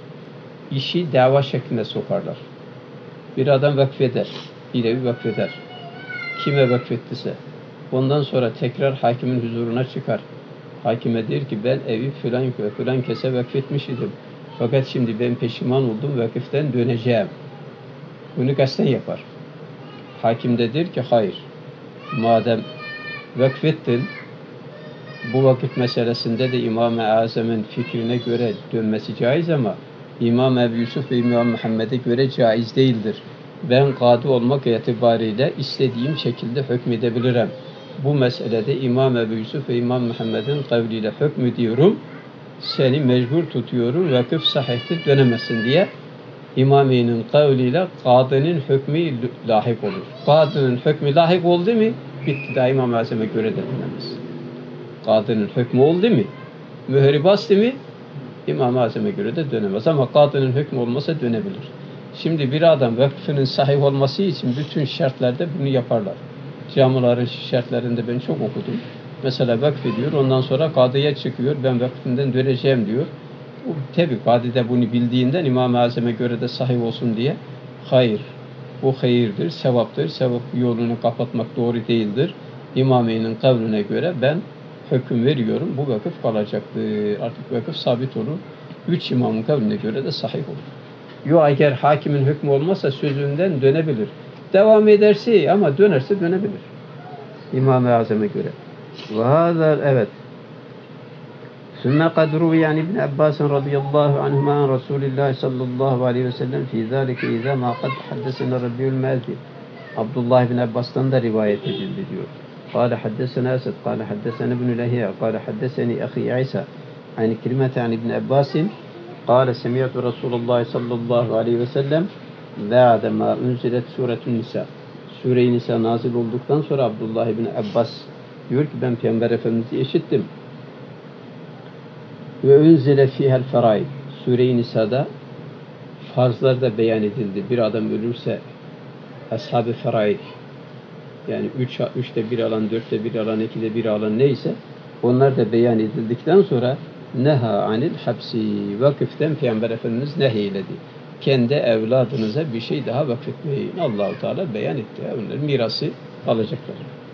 işi dava şekline sokarlar. Bir adam vakfeder, bir evi vakfeder. Kime vakfettiyse. Ondan sonra tekrar hakimin huzuruna çıkar. Hakime der ki ben evi falan kese vakfetmiş idim. Fakat şimdi ben peşiman oldum, vakıftan döneceğim. Bunu kasten yapar. Hakim de der ki hayır. Madem vakfettin, bu vakıf meselesinde de İmam-ı Azam'ın fikrine göre dönmesi caiz ama İmam Ebu Yusuf ve İmam Muhammed'e göre caiz değildir. Ben kadı olmak itibariyle istediğim şekilde hükmedebilirim. Bu meselede İmam Ebu Yusuf ve İmam Muhammed'in kavliyle hükmediyorum. Seni mecbur tutuyorum, vakıf sahihtir dönemezsin diye İmami'nin kavliyle kadının hükmü lahik olur. Kadının hükmü lahik oldu mu bitti de İmam-ı Azam'a göre de dönemez. Kadının hükmü oldu mu mühri bastı mı İmam-ı Azam'a göre de dönemez. Ama kadının hükmü olmasa dönebilir. Şimdi bir adam vakfının sahih olması için bütün şartlarda bunu yaparlar. Camilerin şartlarında ben çok okudum. Mesela vakfediyor, ondan sonra kadıya çıkıyor, ben vakfinden döneceğim diyor. Tabi kadı da bunu bildiğinden İmam-ı Azam'a göre de sahih olsun diye hayır. Bu hayırdır, sevaptır. Sevap yolunu kapatmak doğru değildir. İmami'nin kavline göre ben hüküm veriyorum. Bu vakıf kalacaktır. Artık vakıf sabit olur. 3 imamın kavline göre de sahih olur. Yok eğer hakimin hükmü olmazsa sözünden dönebilir. Devam ederse ama dönerse dönebilir. İmam-ı Azam'a göre. Ve hâzâ evet. ثم قد روي عن ابن عباس رضي الله عنهما عن رسول الله صلى الله عليه وسلم في ذلك إذا ما قد حدثنا ربيع المازي Abdullah ibn Abbas'tan da rivayet edildi diyor. قال حدثنا أسد قال حدثنا ابن لهيعة قال حدثني أخي عيسى عن كلمة عن ابن عباس قال سمعت رسول الله صلى الله عليه وسلم بعدما أنزلت سورة النساء Sure-i Nisa nazil olduktan sonra Abdullah ibn Abbas diyor ki ben Peygamber Efendimiz'i işittim. Ve unzile fihel feraid. Sure-i Nisa'da farzlar da beyan edildi. Bir adam ölürse ashab-ı feraid yani 3'te 1 alan, 4'te 1 alan, 2'de 1 alan neyse onlar da beyan edildikten sonra neha anil hapsi vakıften Peygamber Efendimiz nehyeledi. Kendi evladınıza bir şey daha vakfetmeyin. Allah-u Teala beyan etti. Onların mirası alacaklar.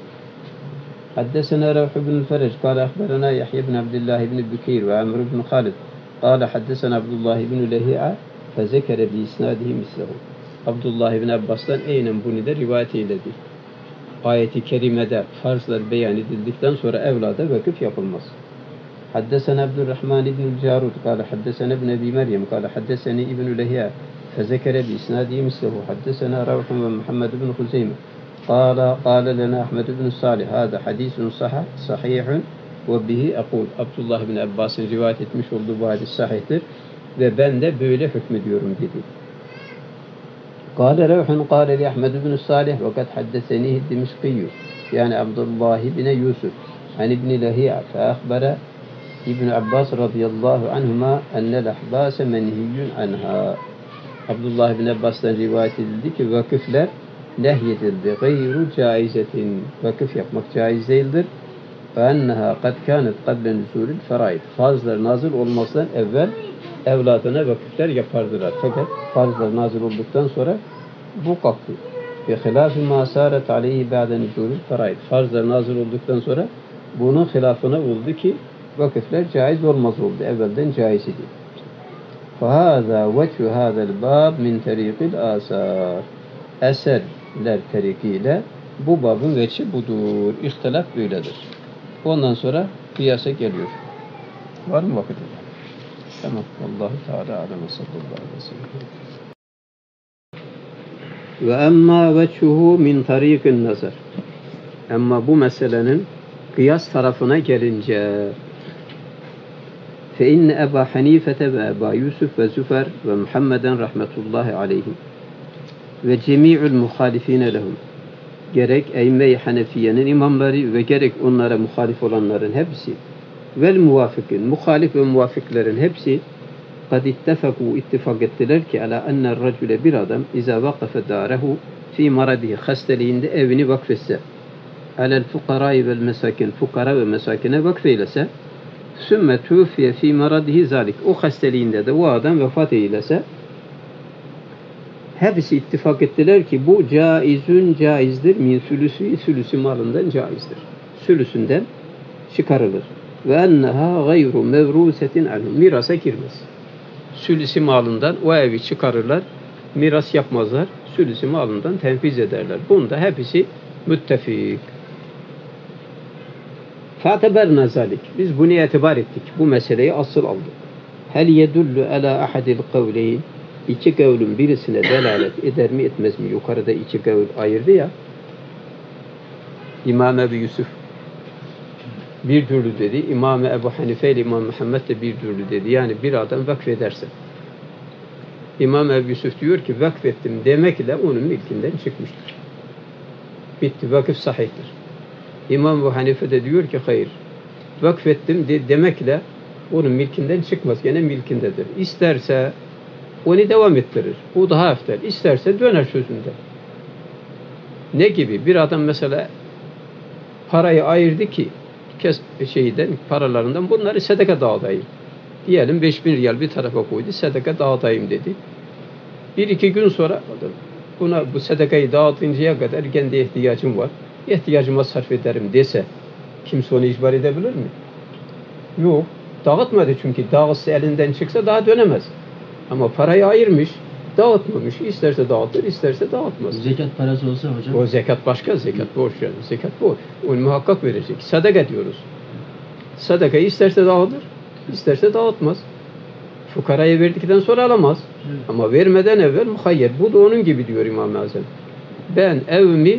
حدثنا روح بن الفرج قال أخبرنا يحيى بن عبد الله بن بكير وعمر بن خالد قال حدثنا عبد الله بن لهيعة فذكر بإسناده مثله. Abdullah ibn Abbas'tan aynen bunu da rivayet eyledi. Ayeti kerimede farzlar beyan edildikten sonra evlada vakıf yapılmaz. حدثنا عبد الرحمن بن الجارود قال حدثنا ابن أبي مريم قال حدثني ابن لهيعة فذكر بإسناده مثله. حدثنا روح ومحمد بن خزيمة قال لنا أحمد بن صالح هذا حديث صحيح وبه أقول. Abdullah ibn Abbas'ın rivayet etmiş olduğu bu hadis sahihtir ve ben de böyle hükmediyorum dedi. قال روح قال لي أحمد بن صالح وقد حدثنيه الدمشقي يعني عبد الله بن يوسف عن ابن لهيعة فأخبر ابن عباس رضي الله عنهما أن الأحباس منهي عنها. Abdullah ibn Abbas'tan rivayet edildi ki vakıflar nehyedildi. Gayru caizetin. Vakıf yapmak caiz değildir. Ve enneha kad kânet qablen nuzulil feraid. Farzlar nazil olmasından evvel evladına vakıflar yapardılar. Fakat farzlar nazil olduktan sonra bu kalktı. Ve hilâfı mâ sâret aleyhi ba'de nüzûlül faraid. Farzlar nazil olduktan sonra bunun hilafına oldu ki vakıflar caiz olmaz oldu. Evvelden caiz idi. فَهَذَا وَجْهُ هَذَا الْبَابِ مِنْ تَرِيقِ الْآثَارِ. Eserler terikiyle bu babın veçi budur. İhtilaf böyledir. Ondan sonra kıyasa geliyor. Var mı vakit? Tamam. Allahu Teala alem ve sallallahu aleyhi ve sellem. Ve emma veçhuhu min tariqin nazar. Ama bu meselenin kıyas tarafına gelince fe inne Ebu Hanife ve Ebu Yusuf ve Züfer ve Muhammeden rahmetullahi aleyhim ve cemi'ül muhalifine lehum, gerek Eyyime-i Hanefiye'nin imamları ve gerek onlara muhalif olanların hepsi vel muvafikin, muhalif ve muvafiklerin hepsi kad ittifak ettiler ki ala enne racule, bir adam iza vakafe darehu fi maradihi, hasteliğinde evini vakfetse, alel fukarayı vel mesakin, fukara ve mesakine vakfeylese, sümme tufiye fi maradihi zalik, o hasteliğinde de o adam vefat eylese, hepsi ittifak ettiler ki bu caizdir, min sülüsü malından caizdir. Sülüsünden çıkarılır. Ve enneha gayru mevrusetin anhu, mirasa girmez. Sülüsü malından o evi çıkarırlar, miras yapmazlar, sülüsü malından tenfiz ederler. Bunda hepsi müttefik. Fa'teberna zalik, biz bunu itibar ettik, bu meseleyi asıl aldık. Hel yedullu ala ahadil kavleyn, İki kavlün birisine delalet eder mi etmez mi? Yukarıda iki kavl ayırdı ya. İmam Ebu Yusuf bir türlü dedi. İmam Ebu Hanife ile İmam Muhammed de bir türlü dedi. Yani bir adam vakfederse. İmam Ebu Yusuf diyor ki vakfettim demekle onun milkinden çıkmıştır. Bitti. Vakıf sahihtir. İmam Ebu Hanife de diyor ki hayır. Vakfettim demekle onun milkinden çıkmaz. Gene milkindedir. İsterse onu devam ettirir. Bu daha eftel. İsterse döner sözünde. Ne gibi? Bir adam mesela parayı ayırdı ki paralarından bunları sadaka dağıtayım. Diyelim 5.000 riyal bir tarafa koydu. Sadaka dağıtayım dedi. 1-2 gün sonra buna bu sadakayı dağıtıncaya kadar kendi ihtiyacım var. İhtiyacıma sarf ederim dese kimse onu icbar edebilir mi? Yok. Dağıtmadı çünkü. Dağıtsa elinden çıksa daha dönemez. Ama parayı ayırmış, dağıtmamış. İsterse dağıtır, isterse dağıtmaz. Zekat parası olsa hocam? O zekat başka, zekat borç yani. Zekat borç. Onu muhakkak verecek. Sadaka diyoruz. Sadakayı isterse dağıtır, isterse dağıtmaz. Fukaraya verdikten sonra alamaz. Evet. Ama vermeden evvel muhayyer. Bu da onun gibi diyor İmam-ı Azam. Ben evimi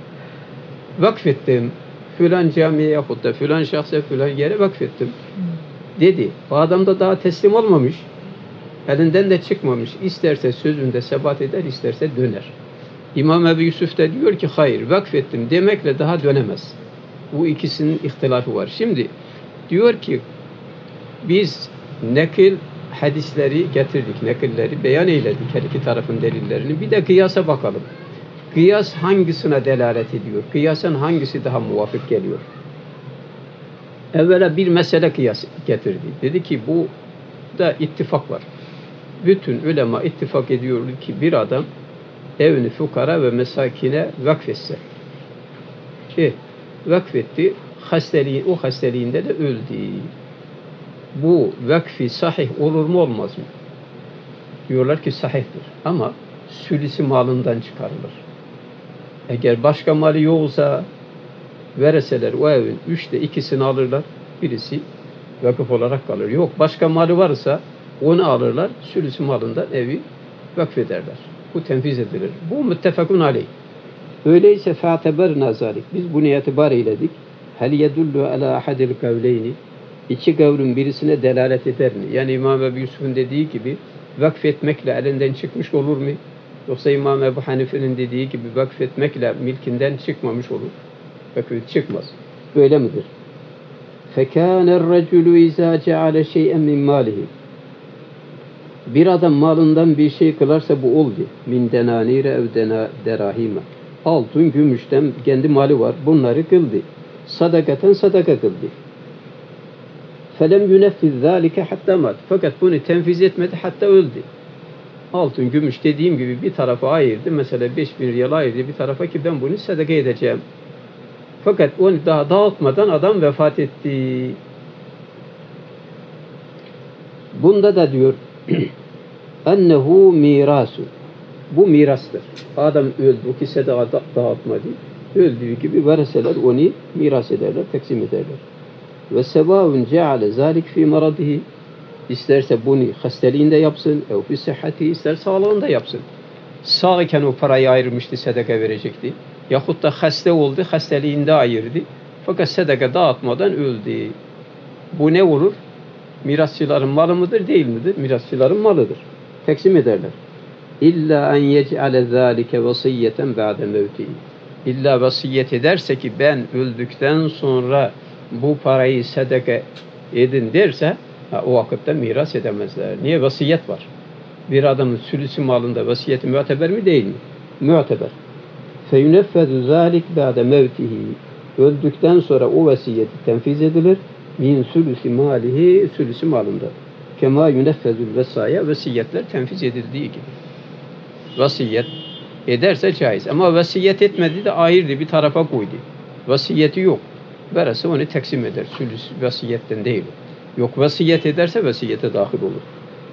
vakfettim. Filan camiye yahut da filan şahsa filan yere vakfettim. Dedi. O adam da daha teslim olmamış. Elinden de çıkmamış. İsterse sözünde sebat eder, isterse döner. İmam Ebu Yusuf da diyor ki hayır, vakfettim demekle daha dönemez. Bu ikisinin ihtilafı var. Şimdi diyor ki biz nekil hadisleri getirdik, nekilleri beyan eyledik, her iki tarafın delillerini. Bir de kıyasa bakalım. Kıyas hangisine delalet ediyor? Kıyasen hangisi daha muvafık geliyor? Evvela bir mesele kıyas getirdi. Dedi ki bu da ittifak var. Bütün ulema ittifak ediyor ki bir adam evini fukara ve mesakine vakfetse. Vakfetti, o hasteliğinde de öldü. Bu vakfi sahih olur mu olmaz mı? Diyorlar ki sahihtir. Ama sülisi malından çıkarılır. Eğer başka mali yoksa vereseler o evin 2/3'ünü alırlar. Birisi vakıf olarak kalır. Yok başka mali varsa onu alırlar. Sülüsü malından evi vakfederler. Bu tenfiz edilir. Bu müttefakun aleyh. Öyleyse fa'teberna zalik. Biz bunu itibar eyledik. Hel yedullu ala ahadil kavleyni. İki kavlün birisine delalet eder mi? Yani İmam Ebu Yusuf'un dediği gibi vakfetmekle elinden çıkmış olur mu? Yoksa İmam Ebu Hanife'nin dediği gibi vakfetmekle milkinden çıkmamış olur. Vakfet çıkmaz. Böyle midir? فَكَانَ الرَّجُلُ اِذَا جَعَلَ شَيْئًا مِنْ مَالِهِ. Bir adam malından bir şey kılarsa bu oldu. Min denanire ev derahime. Altın, gümüşten kendi mali var. Bunları kıldı. Sadakaten sadaka kıldı. Felem yuneffiz zâlike hatta mat. Fakat bunu tenfiz etmedi hatta öldü. Altın, gümüş dediğim gibi bir tarafa ayırdı. Mesela 5.000 riyal ayırdı bir tarafa ki ben bunu sadaka edeceğim. Fakat onu daha dağıtmadan adam vefat etti. Bunda da diyor ennehu mirasu. Bu mirastır. Adam öldü ki sadaka dağıtmadı. Öldüğü gibi vareseler onu miras ederler, taksim ederler. Ve sebâun ceale zâlik fî maradihi. İsterse bunu hastaliğinde yapsın, ev fi sıhhati, ister sağlığında yapsın. Sağ iken o parayı ayırmıştı, sadaka verecekti. Yahut da hasta oldu, hastaliğinde ayırdı. Fakat sadaka dağıtmadan öldü. Bu ne olur? Mirasçıların malı mıdır, değil midir? Mirasçıların malıdır. Taksim ederler. İlla en yec'ale zâlike vasiyyeten ba'de mevtihi. İlla vasiyet ederse ki ben öldükten sonra bu parayı sadaka edin derse, o vakitte miras edemezler. Niye? Vasiyet var. Bir adamın sülüsü malında vasiyeti müteber mi, değil mi? Müteber. Feyuneffezu zâlik ba'de mevtihi. Öldükten sonra o vasiyeti tenfiz edilir. Min sülüsü malihi, sülüsü malında. Kema yuneffezul vesaya, vasiyetler tenfiz edildiği gibi. Vasiyet ederse caiz. Ama vasiyet etmedi de ayırdı, bir tarafa koydu. Vasiyeti yok. Verese onu taksim eder. Sülüs vasiyetten değil. Yok, vasiyet ederse vasiyete dahil olur.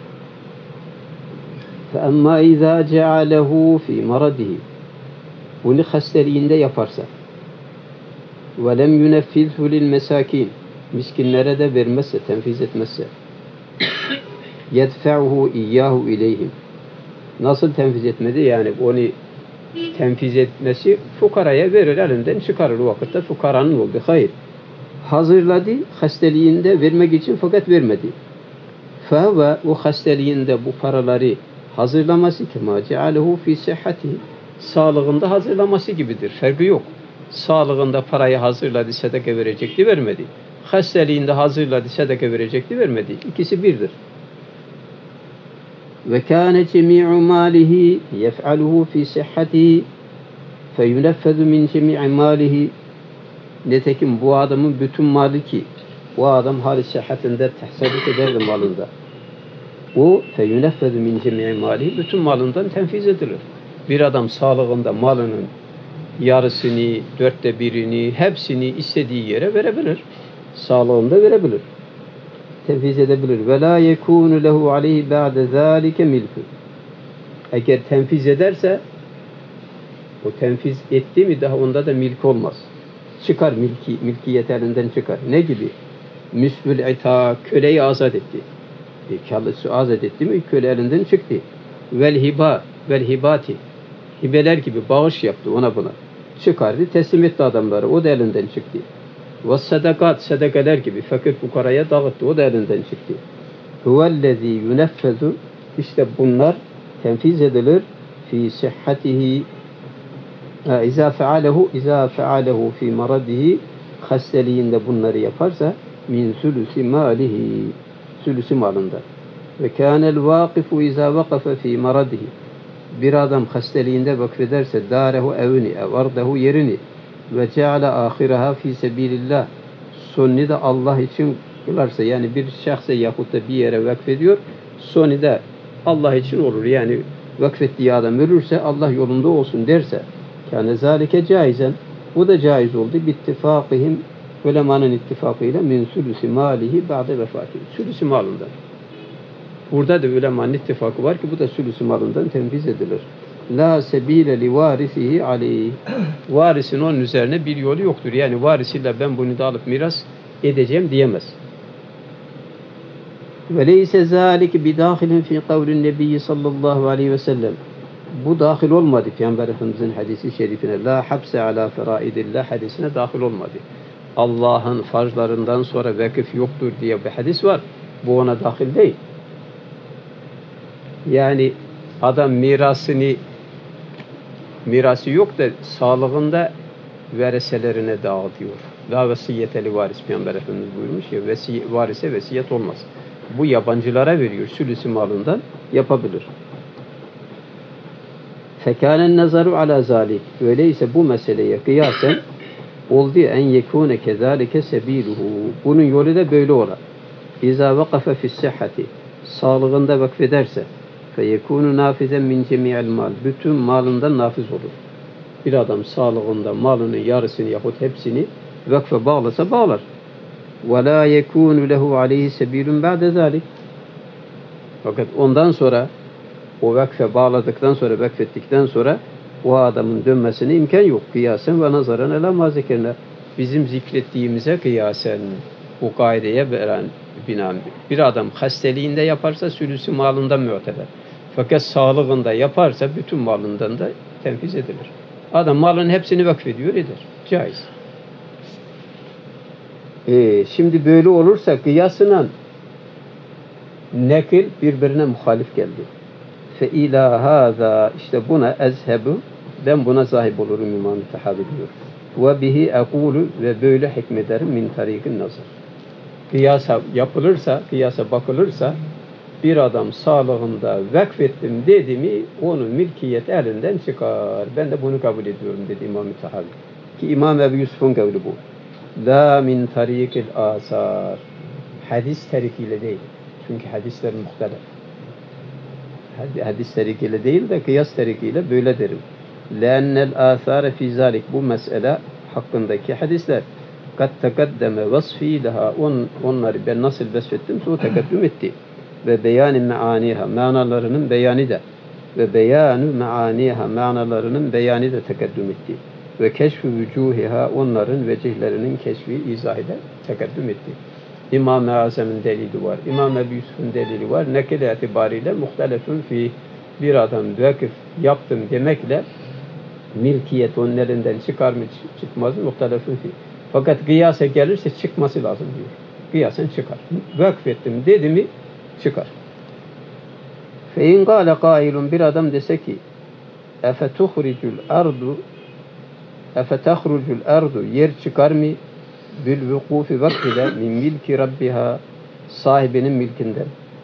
فَأَمَّا اِذَا جَعَلَهُ فِي مَرَدِهِ. Bunu hastaliğinde yaparsa وَلَمْ يُنَفِّذْهُ لِلْمَسَاكِينَ. Miskinlere de vermezse, tenfiz etmezse يَدْفَعُهُ اِيَّاهُ اِلَيْهِمْ. Nasıl tenfiz etmedi? Yani onu tenfiz etmesi, fukaraya verir, elinden çıkarır. O vakitte fukaranın oldu. Hayır. Hazırladı, hastaliğinde vermek için fakat vermedi. Ve o hastaliğinde bu paraları hazırlaması kema cealehu fi sıhhatihi. Sağlığında hazırlaması gibidir. Farkı yok. Sağlığında parayı hazırladı, sadaka verecekti, vermedi. Hastaliğinde hazırladı, sadaka verecekti, vermedi. İkisi birdir. Ve kâne cemî'u mâlihi yef'aluhu fi sıhhatihi feyuneffezu min cemî'i mâlihi. Nitekim bu adamın bütün malı ki o adam hali sıhhatinde tahsalut ederdi malında. O feyuneffezu min cemî'i mâlihi, bütün malından tenfiz edilir. Bir adam sağlığında malının yarısını, 1/4'ini, hepsini istediği yere verebilir. Sağlığında verebilir. Tenfiz edebilir. Ve la yekûnu lehu aleyhi ba'de zâlike milkü. Eğer tenfiz ederse, o tenfiz etti mi daha onda da milk olmaz. Çıkar milkiyet elinden çıkar. Ne gibi? Müsbül ita, köleyi azat etti. Kalısı azat etti mi köle elinden çıktı. Vel hiba, vel hibati. Hibeler gibi bağış yaptı ona buna. Çıkardı, teslim etti adamları. O da elinden çıktı. Ve sadakat, sadakalar gibi fakir fukaraya dağıttı. O da elinden çıktı. Huvellezî yuneffezu. İşte bunlar tenfiz edilir. Fi sıhhatihi. İzâ fealehu fi maradihi. Hastaliğinde bunları yaparsa min sülüsü malihi. Sülüsü malında. Ve kânel vâkifu izâ vakafe fi maradihi. Bir adam hastaliğinde vakrederse dârehu evini, evardahu yerini ve ceale ahiraha fi sebilillah. Sonunu da Allah için kılarsa, yani bir şahsa yahut da bir yere vakfediyor, sonu da Allah için olur. Yani vakfettiği adam ölürse Allah yolunda olsun derse, kâne zâlike caizen, bu da caiz oldu. Bittifâkihim, ulemanın ittifakıyla min sülüsü mâlihi ba'de vefâtihi. Sülüsü malından. Burada da ulemanın ittifakı var ki bu da sülüsü malından tenfiz edilir. La sebile li varisihi aleyh. Varisin onun üzerine bir yolu yoktur. Yani varisiyle ben bunu da alıp miras edeceğim diyemez. Ve leyse zâlik bidâhilin fi kavlin nebiyyi sallallahu aleyhi ve sellem. Bu dahil olmadı Peygamber Efendimizin hadisi şerifine. La hapse ala feraidillah hadisine dahil olmadı. Allah'ın farzlarından sonra vakıf yoktur diye bir hadis var. Bu ona dahil değil. Yani adam mirası yok da sağlığında vereselerine dağıtıyor. La vesiyeteli varis Peygamber Efendimiz buyurmuş ya, varise vesiyet olmaz. Bu yabancılara veriyor. Sülüsü malından yapabilir. Fekânen nazaru ala zâlik. Öyleyse bu meseleye kıyasen oldu en yekûne kezâlike sebîluhu. Bunun yolu da böyle ola. İza vakafe fis-sihhati, sağlığında vakfederse, feyekunu nafizen min cemi'il mal, bütün malından nafiz olur. Bir adam sağlığında malının yarısını yahut hepsini vakfe bağlasa bağlar. Ve la yekunu lehu aleyhi sebilun ba'de zalik. Fakat ondan sonra o vakfe bağladıktan sonra, vakfettikten sonra o adamın dönmesine imkan yok. Kıyasen ve nazaran ela mazekerine. Bizim zikrettiğimize kıyasen bu kaideye binaen bir adam hasteliğinde yaparsa sülüsü malından müteber. Fakat sağlığında yaparsa bütün malından da tenfiz edilir. Adam malın hepsini vakfediyor eder. Caiz. Şimdi böyle olursa kıyasla nekil birbirine muhalif geldi. Fe ila hâzâ, işte buna ezhebu, ben buna sahip olurum İmam-ı Tahavi diyor. Ve bihi ekûlü, ve böyle hükmederim min tarikin nazar. Kıyasa yapılırsa, kıyasa bakılırsa bir adam sağlığında vakfettim dedi mi onun mülkiyet elinden çıkar. Ben de bunu kabul ediyorum dedi İmam-ı Tahavi. Ki İmam Ebu Yusuf'un kavli bu. La min tarikil asar. Hadis tarikiyle değil. Çünkü hadisler muhtelif. Hadis tarikiyle değil de kıyas tarikiyle böyle derim. Leennel asare fi zalik, bu mesele hakkındaki hadisler kad tekaddeme vasfi daha, onları ben nasıl vasfettim o tekaddüm etti. Ve beyan-ı meaniha, manalarının beyanı da, ve beyan-ı meaniha, manalarının beyanı da tekaddüm etti. Ve keşf-i vücuhiha, onların vecihlerinin keşfi izahı da tekaddüm etti. İmam-ı Azam'ın delili var, İmam Ebu Yusuf'un delili var. Nekil itibariyle muhtelefun fi, bir adam vakıf yaptım demekle milkiyet onun elinden çıkar mı çıkmaz mı muhtelefun fi. Fakat kıyasa gelirse çıkması lazım diyor. Kıyasen çıkar. Vakfettim dedi mi çıkar. Fe in gâle kâilun, bir adam dese ki efetahrucul ardu, yer çıkar mı bil vukufi vakfide min milki rabbiha, sahibinin milkinden,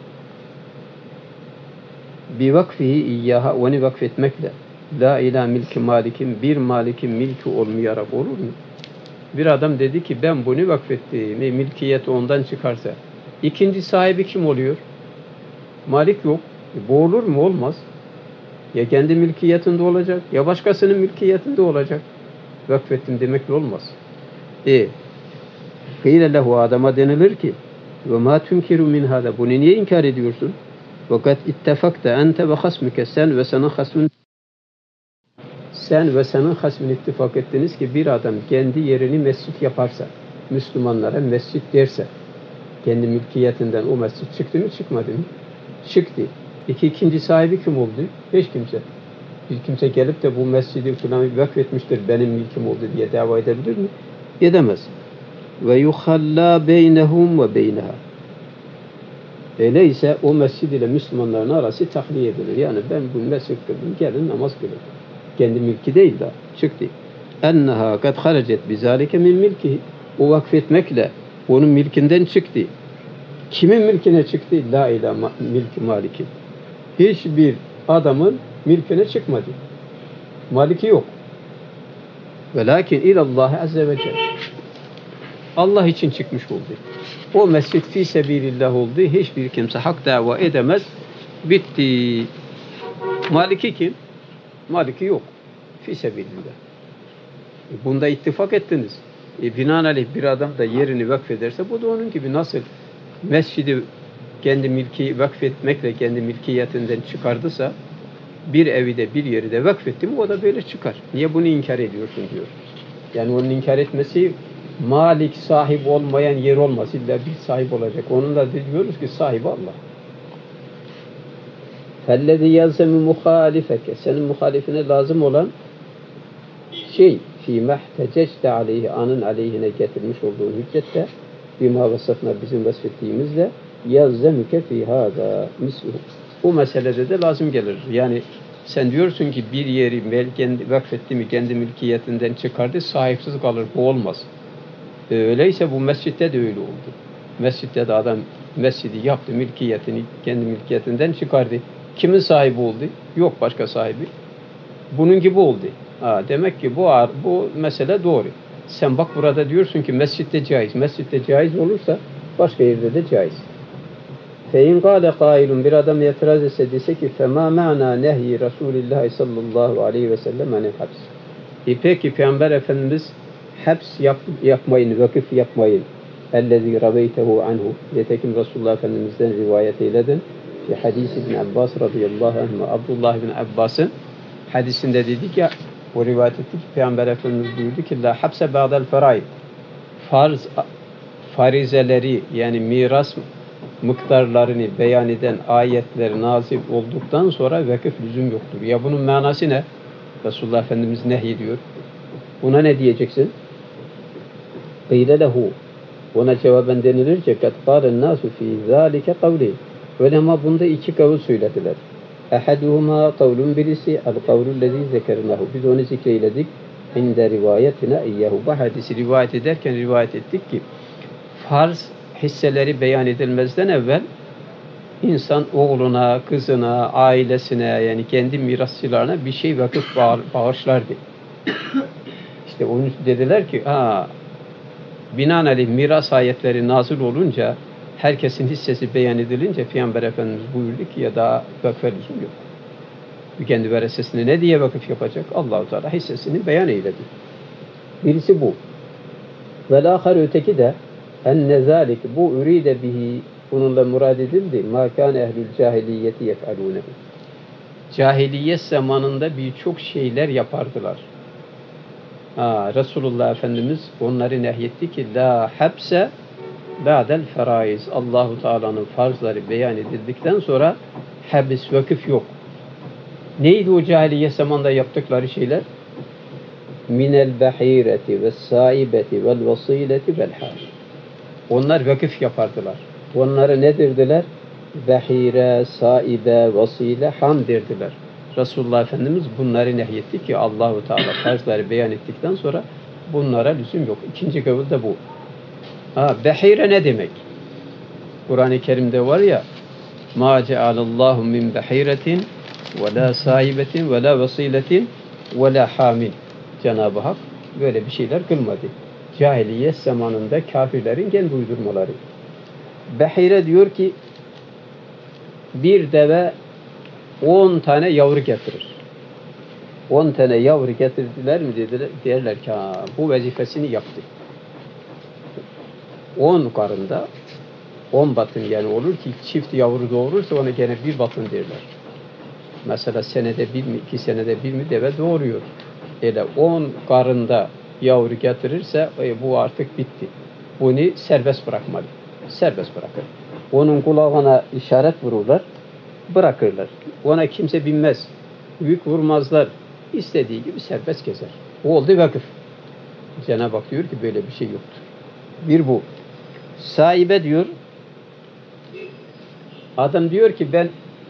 bi vakfihi iyyaha, onu vakfetmekle, la ila milki malikin, bir malikin milki olmayarak olur mu? Bir adam dedi ki ben bunu vakfettim, milkiyet ondan çıkarsa ikinci sahibi kim oluyor? Malik yok. Bu olur mu? Olmaz. Ya kendi mülkiyetinde olacak, ya başkasının mülkiyetinde olacak. Vakfettim demekle olmaz. Kıyle lehu, adama denilir ki ve ma tunkiru min hada, bunu niye inkar ediyorsun? Fakat ittefakta ente ve hasmüke, sen ve senin hasmın ittifak ettiniz ki bir adam kendi yerini mescit yaparsa, Müslümanlara mescit derse, kendi mülkiyetinden o mescit çıktı mı çıkmadı mı? Çıktı. İkinci sahibi kim oldu? Hiç kimse. Bir kimse gelip de bu mescidi falan vakfetmiştir, benim mülküm oldu diye dava edebilir mi? Edemez. Ve yuhalla beynehum ve beyneha. Öyleyse o mescid ile Müslümanların arası tahliye edilir. Yani ben bu mescid kıldım, gelin namaz kılın. Kendi mülki değil de çıktı. Enneha kad harecet bizalike min milkihi. O vakfetmekle onun milkinden çıktı. Kimin milkine çıktı? La ila milki maliki. Hiçbir adamın milkine çıkmadı. Maliki yok. Velakin ilallah azze ve celle. Allah için çıkmış oldu. O mescid fi sebilillah oldu. Hiçbir kimse hak dava edemez. Bitti. Maliki kim? Maliki yok. Fi sebilillah. Bunda ittifak ettiniz. Binaenaleyh bir adam da yerini vakfederse bu da onun gibi. Nasıl mescidi kendi milki vakfetmekle kendi milkiyetinden çıkardıysa bir evi de bir yeri de vakfetti mi o da böyle çıkar. Niye bunu inkar ediyorsun diyor. Yani onun inkar etmesi malik, sahip olmayan yer olmaz. İlla bir sahip olacak. Onun da diyoruz ki sahibi Allah. Fellezi yazemi muhalifeke, senin muhalifine lazım olan şey fî mehtececte aleyhi, anın aleyhine getirmiş olduğun hüccette bima vasıfına, bizim vasfettiğimizle yazzemüke fî hâzâ misluhu. Bu meselede de lazım gelir. Yani sen diyorsun ki bir yeri vakfetti mi kendi mülkiyetinden çıkardı, sahipsiz kalır. Bu olmaz. Öyleyse bu mescitte de öyle oldu. Mescitte de adam mescidi yaptı, mülkiyetini kendi mülkiyetinden çıkardı. Kimin sahibi oldu? Yok başka sahibi. Bunun gibi oldu. Demek ki bu mesele doğru. Sen bak burada diyorsun ki mescitte caiz. Mescitte caiz olursa Başka yerde de caiz. Fein kâle kâilun, bir adam itiraz etse, dese ki femâ ma'nâ nehyi Resulullah sallallahu aleyhi ve sellem anil haps. Peki Peygamber Efendimiz haps yapmayın, vakıf yapmayın. Ellezî rabeytehu anhu. Nitekim Resulullah Efendimiz'den rivayet eyledin. Fi hadis İbn Abbas radıyallahu anh. Abdullah ibn Abbas'ın hadisinde dedik ya, o rivayet ettik. Peygamber Efendimiz buyurdu ki la hapse ba'del feraid. Farizeleri yani miras miktarlarını beyan eden ayetler nazil olduktan sonra vakıf lüzum yoktur. Ya bunun manası ne? Resulullah Efendimiz nehyediyor. Buna ne diyeceksin? Qîle lehu. Ona cevaben denilir ki kad qâlen nâsu fî zâlike kavli. Ulema bunda iki kavul söylediler. Ehaduhuma kavlun, birisi el kavlullezî zekernahu. Biz onu zikreyledik. İnde rivayetine iyyahu. Bu hadisi rivayet ederken rivayet ettik ki farz hisseleri beyan edilmezden evvel insan oğluna, kızına, ailesine yani kendi mirasçılarına bir şey vakıf bağışlardı. İşte onun için dediler ki binaenaleyh miras ayetleri nazil olunca, herkesin hissesi beyan edilince Peygamber Efendimiz buyurdu ki ya da vakfe lüzum yok. Kendi veresesine ne diye vakıf yapacak? Allah-u Teala hissesini beyan eyledi. Birisi bu. Vel-âhar, öteki de enne zâlik, bu üride bihi, bununla murad edildi. Mâ kâne ehlül cahiliyeti yef'alûnehu. Cahiliyet zamanında birçok şeyler yapardılar. Resulullah Efendimiz onları nehyetti ki la hapse ba'del feraiz. Allahu Teala'nın farzları beyan edildikten sonra habis, vakıf yok. Neydi o cahiliyet zamanında yaptıkları şeyler? Minel bahireti ve saibeti vel vasileti vel hâl. Onlar vakıf yapardılar. Onları ne derdiler? Bahire, saibe, vasile, ham derdiler. Resulullah Efendimiz bunları nehyetti ki Allahu Teala farzları beyan ettikten sonra bunlara lüzum yok. İkinci kavul da bu. Bahire ne demek? Kur'an-ı Kerim'de var ya ma cealallahu min bahiretin ve la sahibetin ve la vasiletin ve la hamin. Cenab-ı Hak böyle bir şeyler kılmadı. Cahiliyet zamanında kafirlerin kendi uydurmaları. Bahire diyor ki bir deve 10 tane yavru getirir. 10 tane yavru getirdiler mi dediler, derler ki bu vazifesini yaptı. 10 karında 10 batın yani olur ki çift yavru doğurursa ona gene bir batın derler. Mesela senede bir mi, 2 senede bir mi deve doğuruyor. Öyle 10 karında yavru getirirse bu artık bitti. Bunu serbest bırakmalı. Serbest bırakır. Onun kulağına işaret vururlar, bırakırlar. Ona kimse binmez. Yük vurmazlar. İstediği gibi serbest gezer. O oldu vakıf. Cenab-ı Hak diyor ki böyle bir şey yoktur. Bir bu. Sahibe diyor, adam diyor ki ben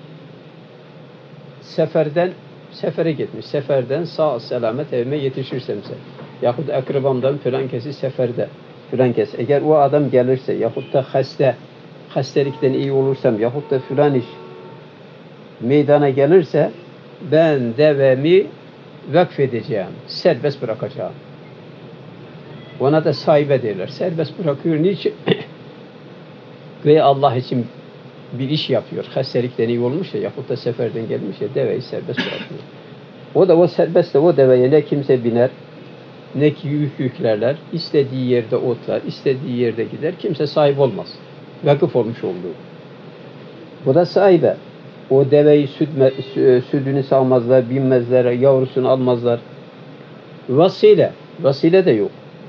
sefere gitmiş. Seferden sağ selamet evime yetişirsemse yahut akrabamdan filan kesi seferde filan kes. Eğer o adam gelirse yahut da hastalıktan iyi olursam yahut da filan iş meydana gelirse ben devemi vakfedeceğim. Serbest bırakacağım. Ona da sahibe derler. Serbest bırakıyor. Niçin? Ve Allah için bir iş yapıyor. Hastalıktan iyi olmuş ya yahut da seferden gelmiş ya deveyi serbest bırakıyor. O da o serbest de o deveye ne kimse biner ne ki yüklerler. İstediği yerde otlar, istediği yerde gider. Kimse sahip olmaz. Vakıf olmuş olduğu. Bu da sahibe. O deveyi sütünü sağmazlar, binmezler, yavrusunu almazlar. Vasile. Vasile de yok.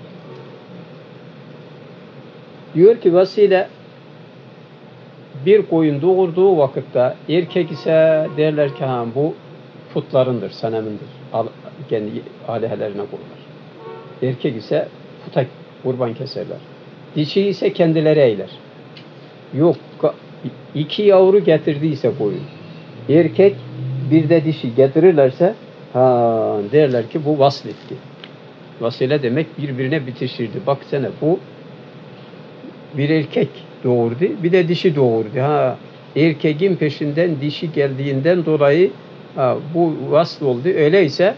Diyor ki vasile bir koyun doğurduğu vakitte erkek ise derler ki bu putlarındır, senemindir. Kendi alihelerine koyarlar. Erkek ise puta kurban keserler. Dişi ise kendileri eyler. Yok, 2 yavru getirdiyse koyun. Erkek bir de dişi getirirlerse derler ki bu vasletti. Vasile demek birbirine bitişirdi. Baksana bu bir erkek doğurdu, bir de dişi doğurdu. Erkeğin peşinden dişi geldiğinden dolayı bu vasl oldu. Öyleyse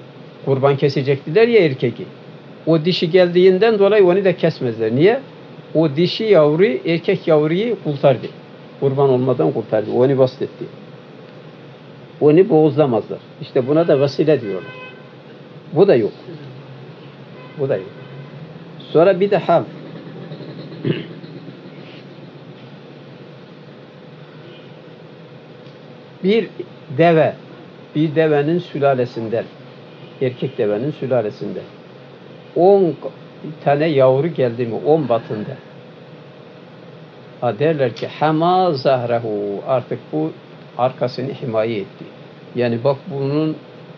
kurban kesecektiler ya erkeği. O dişi geldiğinden dolayı onu da kesmezler. Niye? o dişi yavruyu, erkek yavruyu kurtardı. Kurban olmadan kurtardı. Onu bastetti. Onu boğuzlamazlar. İşte buna da vesile diyorlar. Bu da yok. Bu da yok. Sonra bir de ham. Bir deve, bir devenin sülalesinden, erkek devenin sülalesinden 10 tane yavru geldi mi 10 batında. Derler ki hema zahrehu, artık bu arkasını himaye etti. Yani bak bunun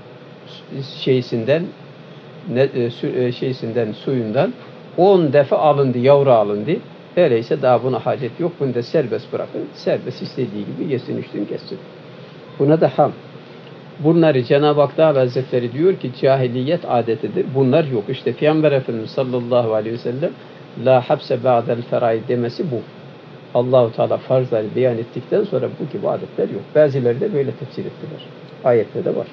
suyundan 10 defa alındı, yavru alındı. Öyleyse daha buna hacet yok. Bunu da serbest bırakın. Serbest istediği gibi yesin, içsin, kessin. Buna da ham. Bunları Cenab-ı Hak Teala Hazretleri diyor ki cahiliyet adetidir. Bunlar yok. İşte Peygamber Efendimiz sallallahu aleyhi ve sellem la hapse ba'del feraid demesi bu. Allah-u Teala farzları beyan ettikten sonra bu gibi adetler yok. Bazıları da böyle tefsir ettiler. Ayette de var.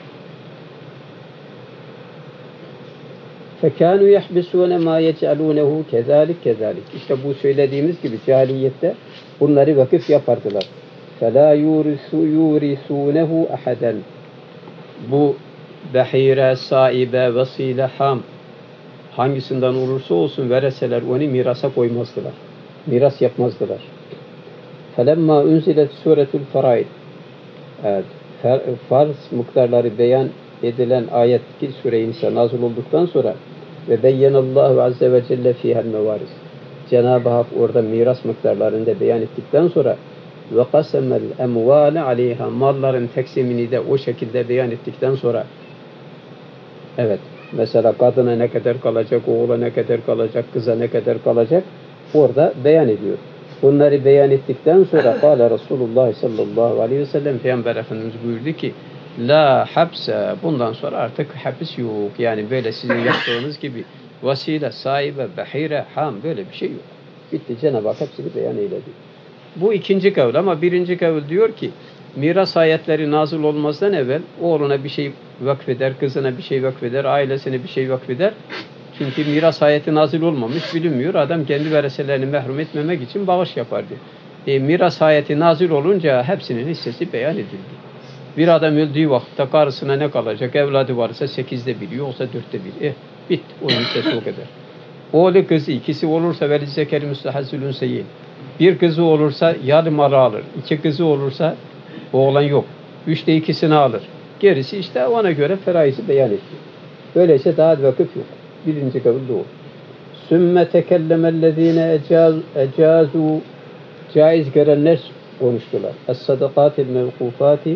فَكَانُوا يَحْبِسُونَ مَا يَجْعَلُونَهُ كَذَٰلِكَ كَذَٰلِكَ. İşte bu söylediğimiz gibi cahiliyette bunları vakıf yapardılar. فَلَا يُورِثُونَهُ أَحَدًا. Bu behire, saibe, vesile, ham hangisinden olursa olsun vereseler onu mirasa koymazdılar. Miras yapmazdılar. فَلَمَّا اُنْزِلَتْ سُورَةُ الْفَرَائِدِ. Evet, farz miktarları beyan edilen ayet ki sure-i Nisa nazil olduktan sonra ve beyyenallahu azze ve celle fihel mevaris. Cenab-ı Hak orada miras miktarlarını da beyan ettikten sonra ve kasemel emvale aleyha, malların teksimini de o şekilde beyan ettikten sonra evet, mesela kadına ne kadar kalacak, oğula ne kadar kalacak, kıza ne kadar kalacak orada beyan ediyor. Bunları beyan ettikten sonra kâle Resulullah sallallahu aleyhi ve sellem Peygamber Efendimiz buyurdu ki la hapse, bundan sonra artık hapis yok. Yani böyle sizin yaptığınız gibi vasile, sahibe, behire, ham böyle bir şey yok. Bitti. Cenab-ı Hak hepsini beyan eyledi. Bu ikinci kavl ama birinci kavl diyor ki miras ayetleri nazil olmazdan evvel oğluna bir şey vakfeder, kızına bir şey vakfeder, ailesine bir şey vakfeder. Çünkü miras ayeti nazil olmamış, bilinmiyor. Adam kendi vereselerini mahrum etmemek için bağış yapardı. Miras ayeti nazil olunca hepsinin hissesi beyan edildi. Bir adam öldüğü vakitte karısına ne kalacak? Evladı varsa 8'de 1, yoksa 4'te 1. Bitti. Onun hissesi o kadar. Oğlu kızı ikisi olursa velizzekeri müstehazzülün seyyin. Bir kızı olursa yarı malı alır. 2 kızı olursa oğlan yok. 3'te 2'sini alır. Gerisi işte ona göre feraizi beyan etti. Böylece daha vakıf yok. Birinci kavul da o. Sümme tekellemellezine ecazu, caiz görenler konuştular. Es-sadakatil mevkufati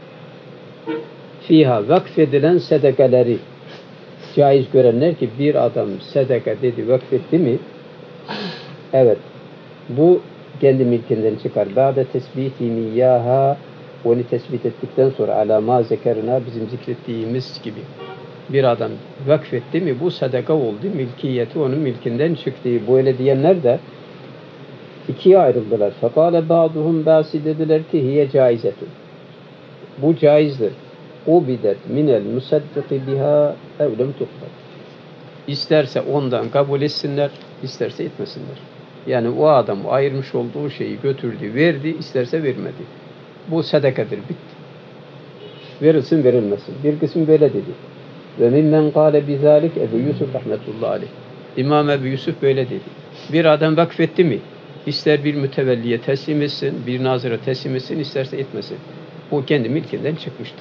fiha, vakfedilen sedekeleri caiz görenler ki bir adam sedeke dedi, vakfetti mi evet, bu kendi milkinden çıkar. Ba'de tesbiti miyyaha, onu tespit ettikten sonra alama zekerina, bizim zikrettiğimiz gibi bir adam vakfetti mi bu sadaka oldu, milkiyeti onun milkinden çıktı. Böyle diyenler de ikiye ayrıldılar. Fakale ba'duhum, bazı dediler ki hiye caizetun, bu caizdir. Ubidet minel musaddiki biha evlem tukbel. İsterse ondan kabul etsinler, isterse etmesinler. Yani o adam ayırmış olduğu şeyi götürdü, verdi, isterse vermedi. Bu sadakadır, bitti. Verilsin, verilmesin. Bir kısım böyle dedi. Ve mimmen kâle bizâlik Ebu Yusuf rahmetullahi aleyh. İmam Ebu Yusuf böyle dedi. Bir adam vakfetti mi, ister bir mütevelliye teslim etsin, bir nazire teslim etsin, isterse etmesin. O kendi milkinden çıkmıştır.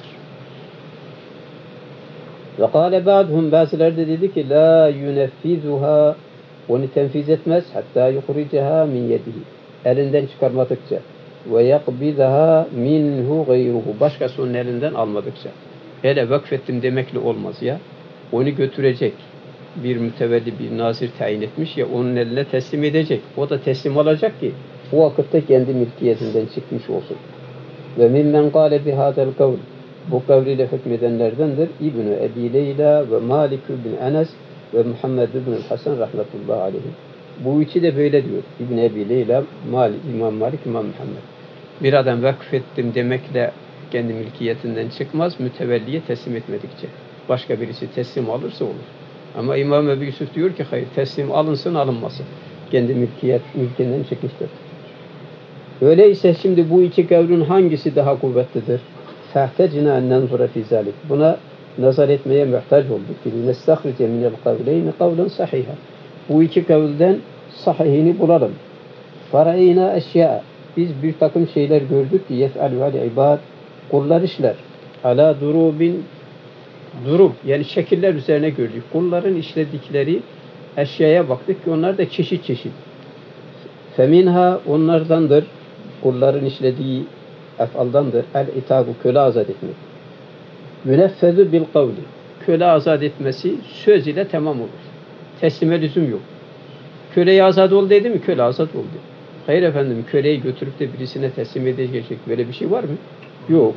Ve kâle ba'duhum, bazıları da dedi ki la yuneffizuha, onu tenfiz etmez hatta yukhriceha min yedihi, elinden çıkarmadıkça, ve yakbidaha minhu gayruhu, başkası onun elinden almadıkça. Hele vakfettim demekle olmaz ya. Onu götürecek. Bir mütevelli, bir nazir tayin etmiş ya, onun eline teslim edecek. O da teslim olacak ki o vakitte kendi mülkiyetinden çıkmış olsun. Ve mimmen kâle bihâdel kavl, bu kavliyle hükmedenlerdendir İbn-i Ebi Leyla ve Malik bin Enes ve Muhammed bin Hasan rahmetullahi aleyhi. Bu üçü de böyle diyor. İbn-i Ebi Leyla, İmam Malik, İmam Muhammed. Bir adam vakfettim demekle kendi mülkiyetinden çıkmaz, mütevelliye teslim etmedikçe. Başka birisi teslim alırsa olur. Ama İmam Ebu Yusuf diyor ki hayır, teslim alınsın, alınmasın. Kendi mülkinden çıkmıştır. Öyleyse şimdi bu iki kavlün hangisi daha kuvvetlidir? فَاحْتَجْنَا اَنْ نَنْظُرَ فِي ذَلِكَ. Buna nazar etmeye muhtaç olduk. نَسْتَخْرِجَ مِنَ الْقَوْلَيْنِ قَوْلًا صَحِيحًا. Bu iki kavülden sahihini bulalım. فَرَأَيْنَا اَشْيَاءَ. Biz bir takım şeyler gördük ki يَفْعَلُ الْعِبَادِ. Kullar işler. عَلَى دُرُوبٍ Durub yani şekiller üzerine gördük. Kulların işledikleri eşyaya baktık ki onlar da çeşit çeşit. Feminha onlardandır. Kulların işlediği efaldandır. El-itabu köle azat etmek. Müneffezu bil kavli. Köle azat etmesi söz ile tamam olur. Teslime lüzum yok. Köleyi azat ol dedi mi? Köle azat oldu. Hayır efendim, köleyi götürüp de birisine teslim edecek böyle bir şey var mı? Yok.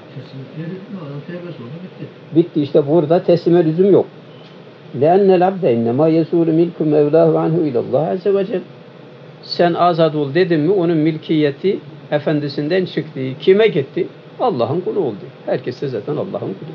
Bitti işte, burada teslime lüzum yok. لَاَنَّ الْعَبْدَ اِنَّمَا يَسُولُ مِلْكُ مَوْلَاهُ عَنْهُ اِلَى اللّٰهِ عَزَّ وَجَلَ. Sen azat ol dedin mi onun milkiyeti efendisinden çıktı. Kime gitti? Allah'ın kulu oldu. Herkes de zaten Allah'ın kulu.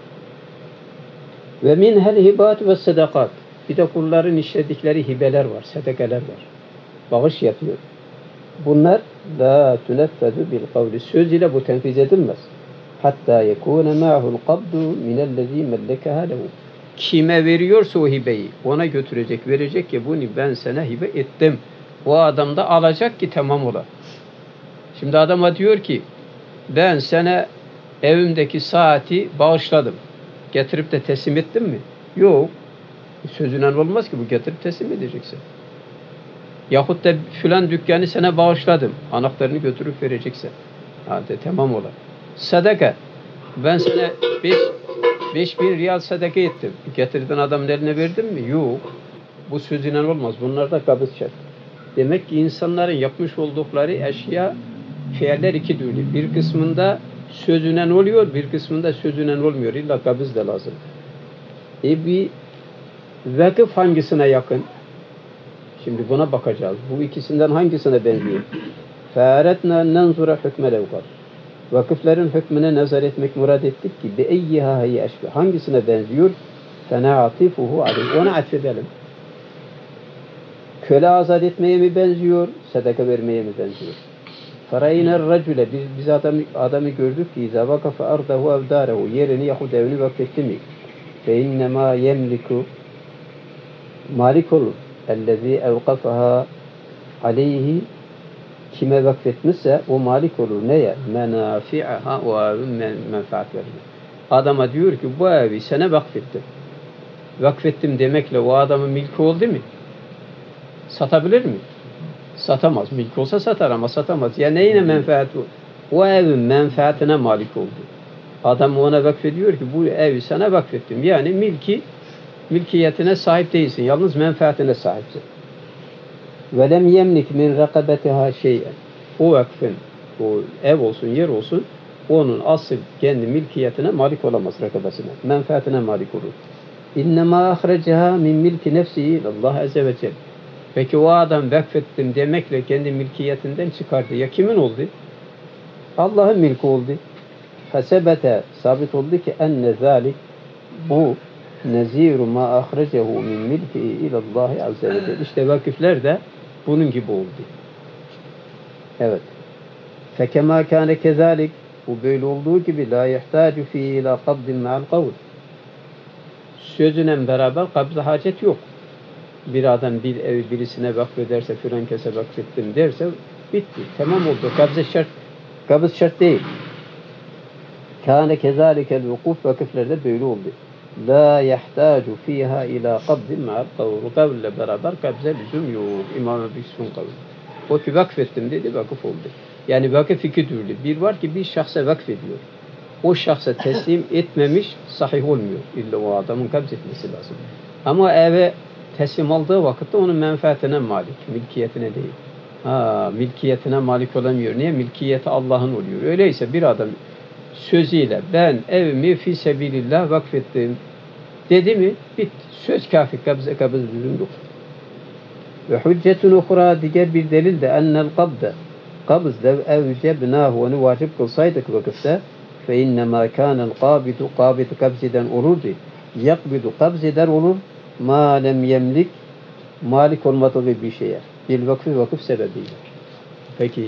Ve minhel hibat ve sadakat. Bir de kulların işledikleri hibeler var, sedekeler var. Bağış yapıyor. Bunlar la tüneffezu bil kavli. Söz ile bu tenfiz edilmez. Hatta yekûne ma'hul qabdu minellezî mellekaha lehu. Kime veriyorsa o hibeyi ona götürecek, verecek ki bunu ben sana hibe ettim. O adam da alacak ki tamam ola. Şimdi adama diyor ki ben sana evimdeki saati bağışladım. Getirip de teslim ettin mi? Yok. Sözüyle olmaz ki bu, getirip teslim edeceksin. Yahut da filan dükkanı sana bağışladım. Anahtarını götürüp vereceksin. Hadi tamam ola. Sadaka. Ben sana 5.000 riyal sadaka ettim. Getirdin adamın eline verdin mi? Yok. Bu sözüyle olmaz. Bunlar da kabız şart. Demek ki insanların yapmış oldukları eşya, fiiller iki türlü. Bir kısmında sözüyle oluyor, bir kısmında sözüyle olmuyor. İlla kabız da lazım. Bir vakıf hangisine yakın? Şimdi buna bakacağız. Bu ikisinden hangisine benziyor? فَاَرَتْنَا نَنْزُرَ حُكْمَ الْاَوْقَرِ. Vakıfların hükmüne nazar etmek murad ettik ki بِاَيِّهَا هَيَ اَشْبِ. Hangisine benziyor? فَنَعَطِفُهُ عَلَيْهِ. Ona atfedelim. Köle azat etmeye mi benziyor? Sadaka vermeye mi benziyor? فَرَيْنَا الرَّجُلَ. Biz adamı gördük ki اِذَا وَقَفَ اَرْضَهُ اَوْدَارَهُ. Yerini yahut evini vakfetti mi? فَاِنَّمَا يَمْلِكُ. Malik olur. اَلَّذ۪ي اَوْقَفَهَا عَلَيْهِ. Kime vakfetmişse o malik olur. Neye? Menafi'aha. O evin menfaatlerine. Adama diyor ki bu evi sana vakfettim. Vakfettim demekle o adamın milki oldu mu? Satabilir mi? Satamaz. Milk olsa satar ama satamaz. Ya neyine menfaat o? O evin menfaatine malik oldu. Adam ona vakfediyor ki bu evi sana vakfettim. Yani milkiyetine sahip değilsin. Yalnız menfaatine sahipsin. Ve lem yemlik min rakabetiha şey'en. O vakfın, o ev olsun, yer olsun, onun asıl kendi milkiyetine malik olamaz, rakabesine. Menfaatine malik olur. İnnemâ ahrecaha min milki nefsihi Allah azze ve celle. Peki o adam vakfettim demekle kendi milkiyetinden çıkardı. Ya kimin oldu? Allah'ın milki oldu. Fesebete sabit oldu ki enne zâlik bu neziru ma ahrecehu min milki ilallahi azze ve celle. İşte vakıfler de bunun gibi oldu. Evet. Fekemâ kâne kezâlik. Bu böyle olduğu gibi la yehtâcu fî ilâ kabdin ma'al kavl. Sözüyle beraber kabza hacet yok. Bir adam bir evi birisine vakfederse, filan kese vakfettim derse bitti. Tamam oldu. Kabız şart değil. Kâne kezâlikel vukuf, vakıflerde böyle oldu. La yehtâcu fîhâ ilâ kabdin ma'al kavl. Kavlle beraber kabza lüzum yok. İmam-ı Büksün kavl. O ki vakfettim dedi, vakıf oldu. Yani vakıf iki türlü. Bir var ki bir şahsa vakfediyor. O şahsa teslim etmemiş, sahih olmuyor. İlla o adamın kabz etmesi lazım. Ama eve teslim aldığı vakitte onun menfaatine malik, milkiyetine değil. Milkiyetine malik olamıyor. Niye? Milkiyeti Allah'ın oluyor. Öyleyse bir adam sözüyle ben evimi fi sebilillah vakfettim dedi mi bitti. Söz kafi, kabz lüzum yok. Ve hüccetun uhra, diğer bir delil de ennel kabde. Kabz lev evcebnahu, onu vacip kılsaydık vakıfta fe innemâ kânel kabidu, kabid kabziden olurdu. Yakbidu kabzeder olur. Ma lem yemlik, malik olmadığı bir şeye. bil vakfı vakıf sebebiyle. Peki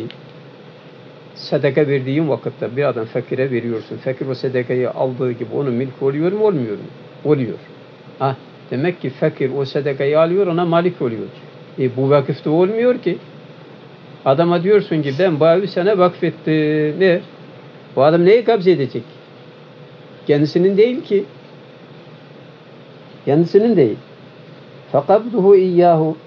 sadaka verdiğin vakitte bir adam fakire veriyorsun. Fakir o sadakayı aldığı gibi onun mülk oluyor mu olmuyor mu? Oluyor. Ha, demek ki fakir o sadakayı alıyor ona malik oluyor. Bu vakıfta olmuyor ki. Adama diyorsun ki ben bu evi sana vakfettim. Ne? Bu adam neyi kabz edecek? Kendisinin değil ki. Kendisinin değil. Fakabduhu iyyahu,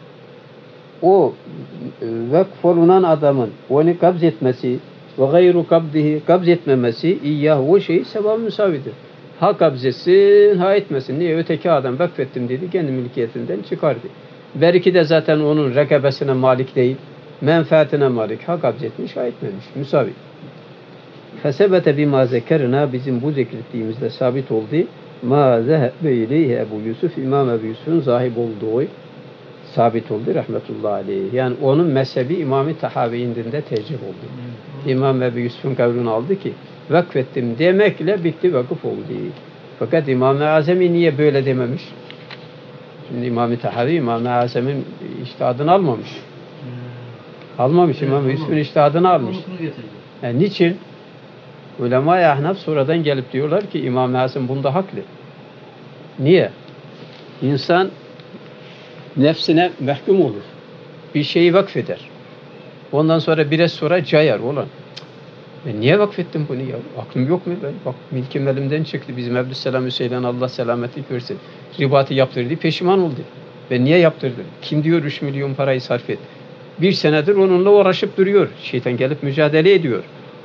o vakfolunan adamın onu kabz etmesi ve gayru kabdihi, kabz etmemesi iyyahu, o şey sevabı müsavidir. Ha kabz etsin, ha etmesin. Niye? Öteki adam vakfettim dedi, kendi mülkiyetinden çıkardı. Belki de zaten onun rekabesine malik değil, menfaatine malik. Ha kabz etmiş, ha etmemiş. Müsavi. Fesebete bima zekerna, bizim bu zikrettiğimizde sabit oldu. Ma zehebe ileyhi Ebu Yusuf, İmam Ebu Yusuf'un zahib olduğu sabit oldu rahmetullahi aleyh. Yani onun mezhebi İmam-ı Tahavi indinde tercih oldu. İmam Ebu Yusuf'un kavlini aldı ki vakfettim demekle bitti, vakıf oldu. Fakat İmam-ı Azami niye böyle dememiş? Şimdi İmam-ı Tahavi İmam-ı Azam'ın içtihadını almamış. Almamış, İmam-ı Yusuf'un içtihadını almış. Yani niçin? Ulema-i Ahnaf sonradan gelip diyorlar ki İmam-ı Azam bunda haklı. Niye? İnsan nefsine mahkum olur. Bir şeyi vakfeder. Ondan sonra biraz sonra cayar olan. Ben niye vakfettim bunu ya? Aklım yok mu ben? Bak milkim elimden çıktı. Bizim Abdüsselam Hüseyin'den Allah selametlik versin. Ribatı yaptırdı, peşiman oldu. Ben niye yaptırdım? Kim diyor 3 milyon parayı sarf et? Bir senedir onunla uğraşıp duruyor. Şeytan gelip mücadele ediyor.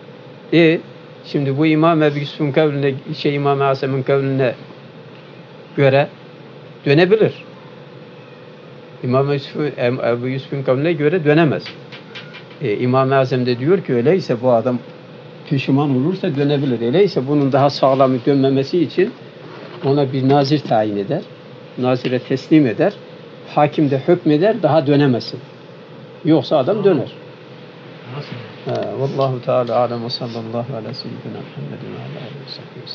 Şimdi bu İmam Ebu Yusuf'un kavline, İmam-ı Azam'ın kavline göre dönebilir. İmam Ebu Yusuf'un kavline göre dönemez. İmam-ı Azam da diyor ki öyleyse bu adam pişman olursa dönebilir. Öyleyse bunun daha sağlam dönmemesi için ona bir nazir tayin eder. Nazire teslim eder. Hakim de hükmeder, daha dönemesin. Yoksa adam döner. Vallahu Teala alem ve sallallahu ala seyyidina Muhammedin ve ala aleyhi ve sellem.